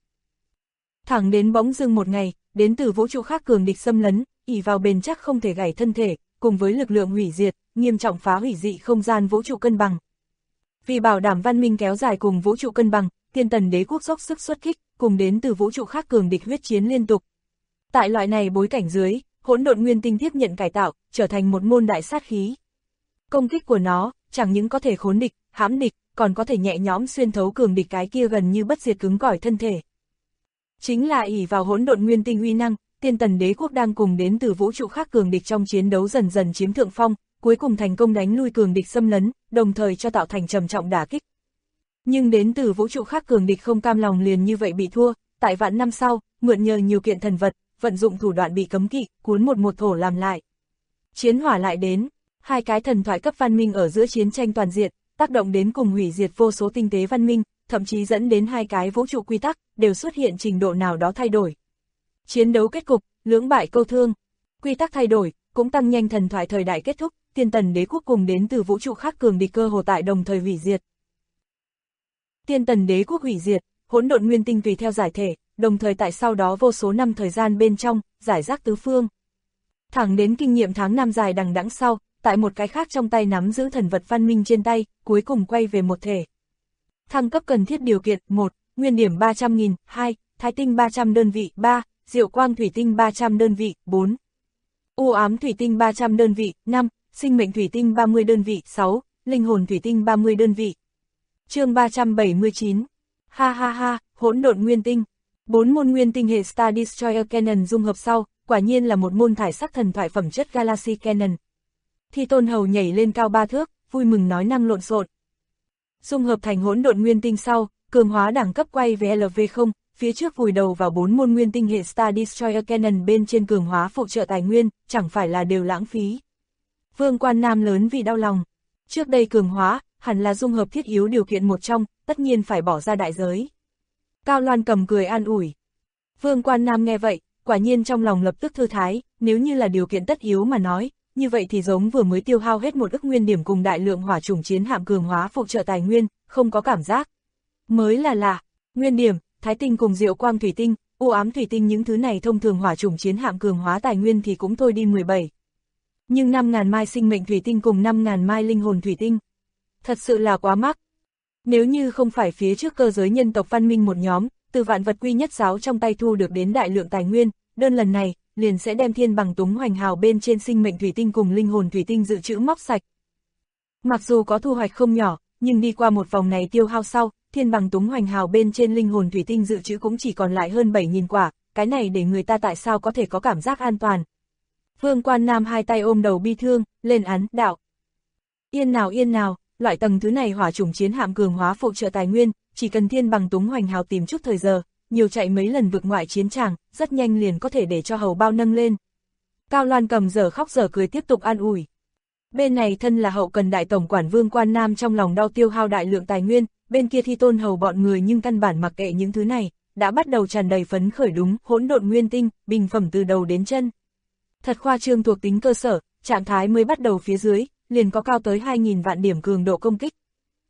Thẳng đến bỗng dưng một ngày, đến từ vũ trụ khác cường địch xâm lấn, ỷ vào bền chắc không thể gãy thân thể, cùng với lực lượng hủy diệt, nghiêm trọng phá hủy dị không gian vũ trụ cân bằng. Vì bảo đảm văn minh kéo dài cùng vũ trụ cân bằng, tiên tần đế quốc dốc sức xuất kích, cùng đến từ vũ trụ khác cường địch huyết chiến liên tục. Tại loại này bối cảnh dưới, hỗn độn nguyên tinh tiếp nhận cải tạo, trở thành một môn đại sát khí. Công kích của nó, chẳng những có thể khốn địch, hãm địch, còn có thể nhẹ nhõm xuyên thấu cường địch cái kia gần như bất diệt cứng cỏi thân thể. Chính là ỷ vào hỗn độn nguyên tinh uy năng, tiên tần đế quốc đang cùng đến từ vũ trụ khác cường địch trong chiến đấu dần dần chiếm thượng phong, cuối cùng thành công đánh lui cường địch xâm lấn, đồng thời cho tạo thành trầm trọng đả kích. Nhưng đến từ vũ trụ khác cường địch không cam lòng liền như vậy bị thua, tại vạn năm sau, mượn nhờ nhiều kiện thần vật, vận dụng thủ đoạn bị cấm kỵ, cuốn một thổ làm lại. Chiến hỏa lại đến, hai cái thần thoại cấp văn minh ở giữa chiến tranh toàn diện, tác động đến cùng hủy diệt vô số tinh tế văn minh, thậm chí dẫn đến hai cái vũ trụ quy tắc, đều xuất hiện trình độ nào đó thay đổi. Chiến đấu kết cục, lưỡng bại câu thương, quy tắc thay đổi, cũng tăng nhanh thần thoại thời đại kết thúc, tiên tần đế quốc cùng đến từ vũ trụ khác cường địch cơ hồ tại đồng thời hủy diệt. Tiên tần đế quốc hủy diệt, hỗn độn nguyên tinh tùy theo giải thể, đồng thời tại sau đó vô số năm thời gian bên trong, giải rác tứ phương. Thẳng đến kinh nghiệm tháng năm dài đằng đẵng sau, tại một cái khác trong tay nắm giữ thần vật văn minh trên tay, cuối cùng quay về một thể. Thăng cấp cần thiết điều kiện: 1. Nguyên điểm 300.000, 2. Thái tinh 300 đơn vị, 3. Diệu quang thủy tinh 300 đơn vị, 4. U ám thủy tinh 300 đơn vị, 5. Sinh mệnh thủy tinh 30 đơn vị, 6. Linh hồn thủy tinh 30 đơn vị. Chương 379. Ha ha ha, hỗn độn nguyên tinh. 4 môn nguyên tinh hệ Star Destroyer Cannon dung hợp sau, quả nhiên là một môn thải sắc thần thoại phẩm chất Galaxy Cannon. Thi Tôn Hầu nhảy lên cao 3 thước, vui mừng nói năng lộn xộn. Dung hợp thành hỗn độn nguyên tinh sau, cường hóa đẳng cấp quay về LV0, phía trước vùi đầu vào 4 môn nguyên tinh hệ Star Destroyer Cannon bên trên cường hóa phụ trợ tài nguyên, chẳng phải là đều lãng phí. Vương Quan Nam lớn vì đau lòng. Trước đây cường hóa, hẳn là dung hợp thiết yếu điều kiện một trong, tất nhiên phải bỏ ra đại giới. Cao Loan cầm cười an ủi. Vương Quan Nam nghe vậy, quả nhiên trong lòng lập tức thư thái, nếu như là điều kiện tất yếu mà nói, như vậy thì giống vừa mới tiêu hao hết 1 ức nguyên điểm cùng đại lượng hỏa chủng chiến hạm cường hóa phụ trợ tài nguyên, không có cảm giác. Mới là lạ, nguyên điểm, thái tinh cùng diệu quang thủy tinh, u ám thủy tinh những thứ này thông thường hỏa chủng chiến hạm cường hóa tài nguyên thì cũng thôi đi 17. Nhưng 5.000 mai sinh mệnh thủy tinh cùng 5.000 mai linh hồn thủy tinh, thật sự là quá mắc. Nếu như không phải phía trước cơ giới nhân tộc văn minh một nhóm, từ vạn vật quy nhất giáo trong tay thu được đến đại lượng tài nguyên, đơn lần này, liền sẽ đem thiên bằng túng hoành hào bên trên sinh mệnh thủy tinh cùng linh hồn thủy tinh dự trữ móc sạch. Mặc dù có thu hoạch không nhỏ, nhưng đi qua một vòng này tiêu hao sau, thiên bằng túng hoành hào bên trên linh hồn thủy tinh dự trữ cũng chỉ còn lại hơn 7.000 quả, cái này để người ta tại sao có thể có cảm giác an toàn. Vương Quan Nam hai tay ôm đầu bi thương, lên án, đạo. Yên nào, loại tầng thứ này hỏa chủng chiến hạm cường hóa phụ trợ tài nguyên, chỉ cần thiên bằng túng hoành hào tìm chút thời giờ, nhiều chạy mấy lần vực ngoại chiến tràng, rất nhanh liền có thể để cho hầu bao nâng lên. Cao Loan Cầm dở khóc dở cười tiếp tục an ủi. Bên này thân là hậu cần đại tổng quản Vương Quan Nam trong lòng đau tiêu hao đại lượng tài nguyên, bên kia Thi Tôn hầu bọn người nhưng căn bản mặc kệ những thứ này, đã bắt đầu tràn đầy phấn khởi đúng, hỗn độn nguyên tinh, bình phẩm từ đầu đến chân. Thật khoa trương thuộc tính cơ sở, trạng thái mới bắt đầu phía dưới, liền có cao tới 2.000 vạn điểm cường độ công kích.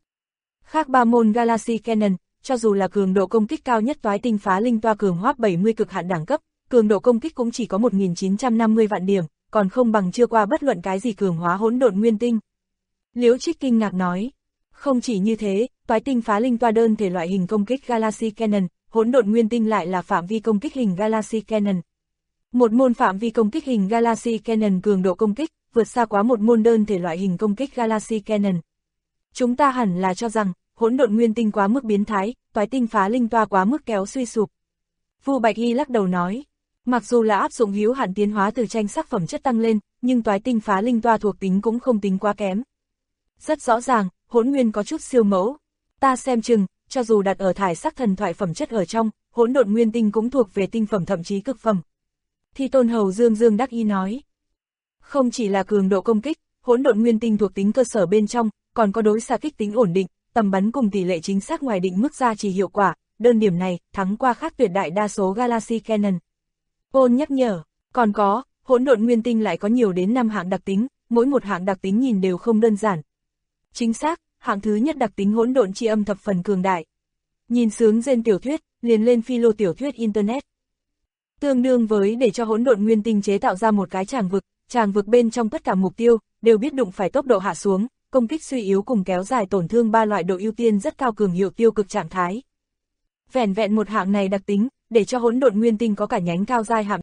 Khác ba môn Galaxy Cannon, cho dù là cường độ công kích cao nhất toái tinh phá linh toa cường hóa 70 cực hạn đẳng cấp, cường độ công kích cũng chỉ có 1.950 vạn điểm, còn không bằng chưa qua bất luận cái gì cường hóa hỗn độn nguyên tinh. Liễu Trích kinh ngạc nói, không chỉ như thế, toái tinh phá linh toa đơn thể loại hình công kích Galaxy Cannon, hỗn độn nguyên tinh lại là phạm vi công kích hình Galaxy Cannon. Một môn phạm vi công kích hình Galaxy Cannon cường độ công kích, vượt xa quá một môn đơn thể loại hình công kích Galaxy Cannon. Chúng ta hẳn là cho rằng, hỗn độn nguyên tinh quá mức biến thái, toái tinh phá linh toa quá mức kéo suy sụp. Vu Bạch Y lắc đầu nói, mặc dù là áp dụng hữu hạn tiến hóa từ tranh sắc phẩm chất tăng lên, nhưng toái tinh phá linh toa thuộc tính cũng không tính quá kém. Rất rõ ràng, hỗn nguyên có chút siêu mẫu. Ta xem chừng, cho dù đặt ở thải sắc thần thoại phẩm chất ở trong, hỗn độn nguyên tinh cũng thuộc về tinh phẩm thậm chí cực phẩm. Thi Tôn hầu Dương đắc ý nói, không chỉ là cường độ công kích, hỗn độn nguyên tinh thuộc tính cơ sở bên trong, còn có đối xạ kích tính ổn định, tầm bắn cùng tỷ lệ chính xác ngoài định mức gia trì hiệu quả, đơn điểm này thắng qua khác tuyệt đại đa số Galaxy Cannon. Ôn nhắc nhở, còn có, hỗn độn nguyên tinh lại có nhiều đến 5 hạng đặc tính, mỗi một hạng đặc tính nhìn đều không đơn giản. Chính xác, hạng thứ nhất đặc tính hỗn độn chi âm thập phần cường đại. Nhìn sướng trên tiểu thuyết, liền lên philo tiểu thuyết internet. Tương đương với để cho hỗn độn nguyên tinh chế tạo ra một cái tràng vực bên trong tất cả mục tiêu, đều biết đụng phải tốc độ hạ xuống, công kích suy yếu cùng kéo dài tổn thương ba loại độ ưu tiên rất cao cường hiệu tiêu cực trạng thái. Vẻn vẹn một hạng này đặc tính, để cho hỗn độn nguyên tinh có cả nhánh cao giai hàm.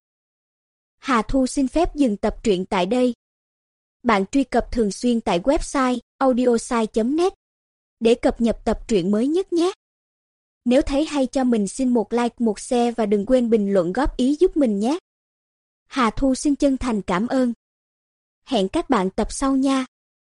Hà Thu xin phép dừng tập truyện tại đây. Bạn truy cập thường xuyên tại website audiosai.net để cập nhật tập truyện mới nhất nhé. Nếu thấy hay cho mình xin một like, một share và đừng quên bình luận góp ý giúp mình nhé. Hà Thu xin chân thành cảm ơn. Hẹn các bạn tập sau nha.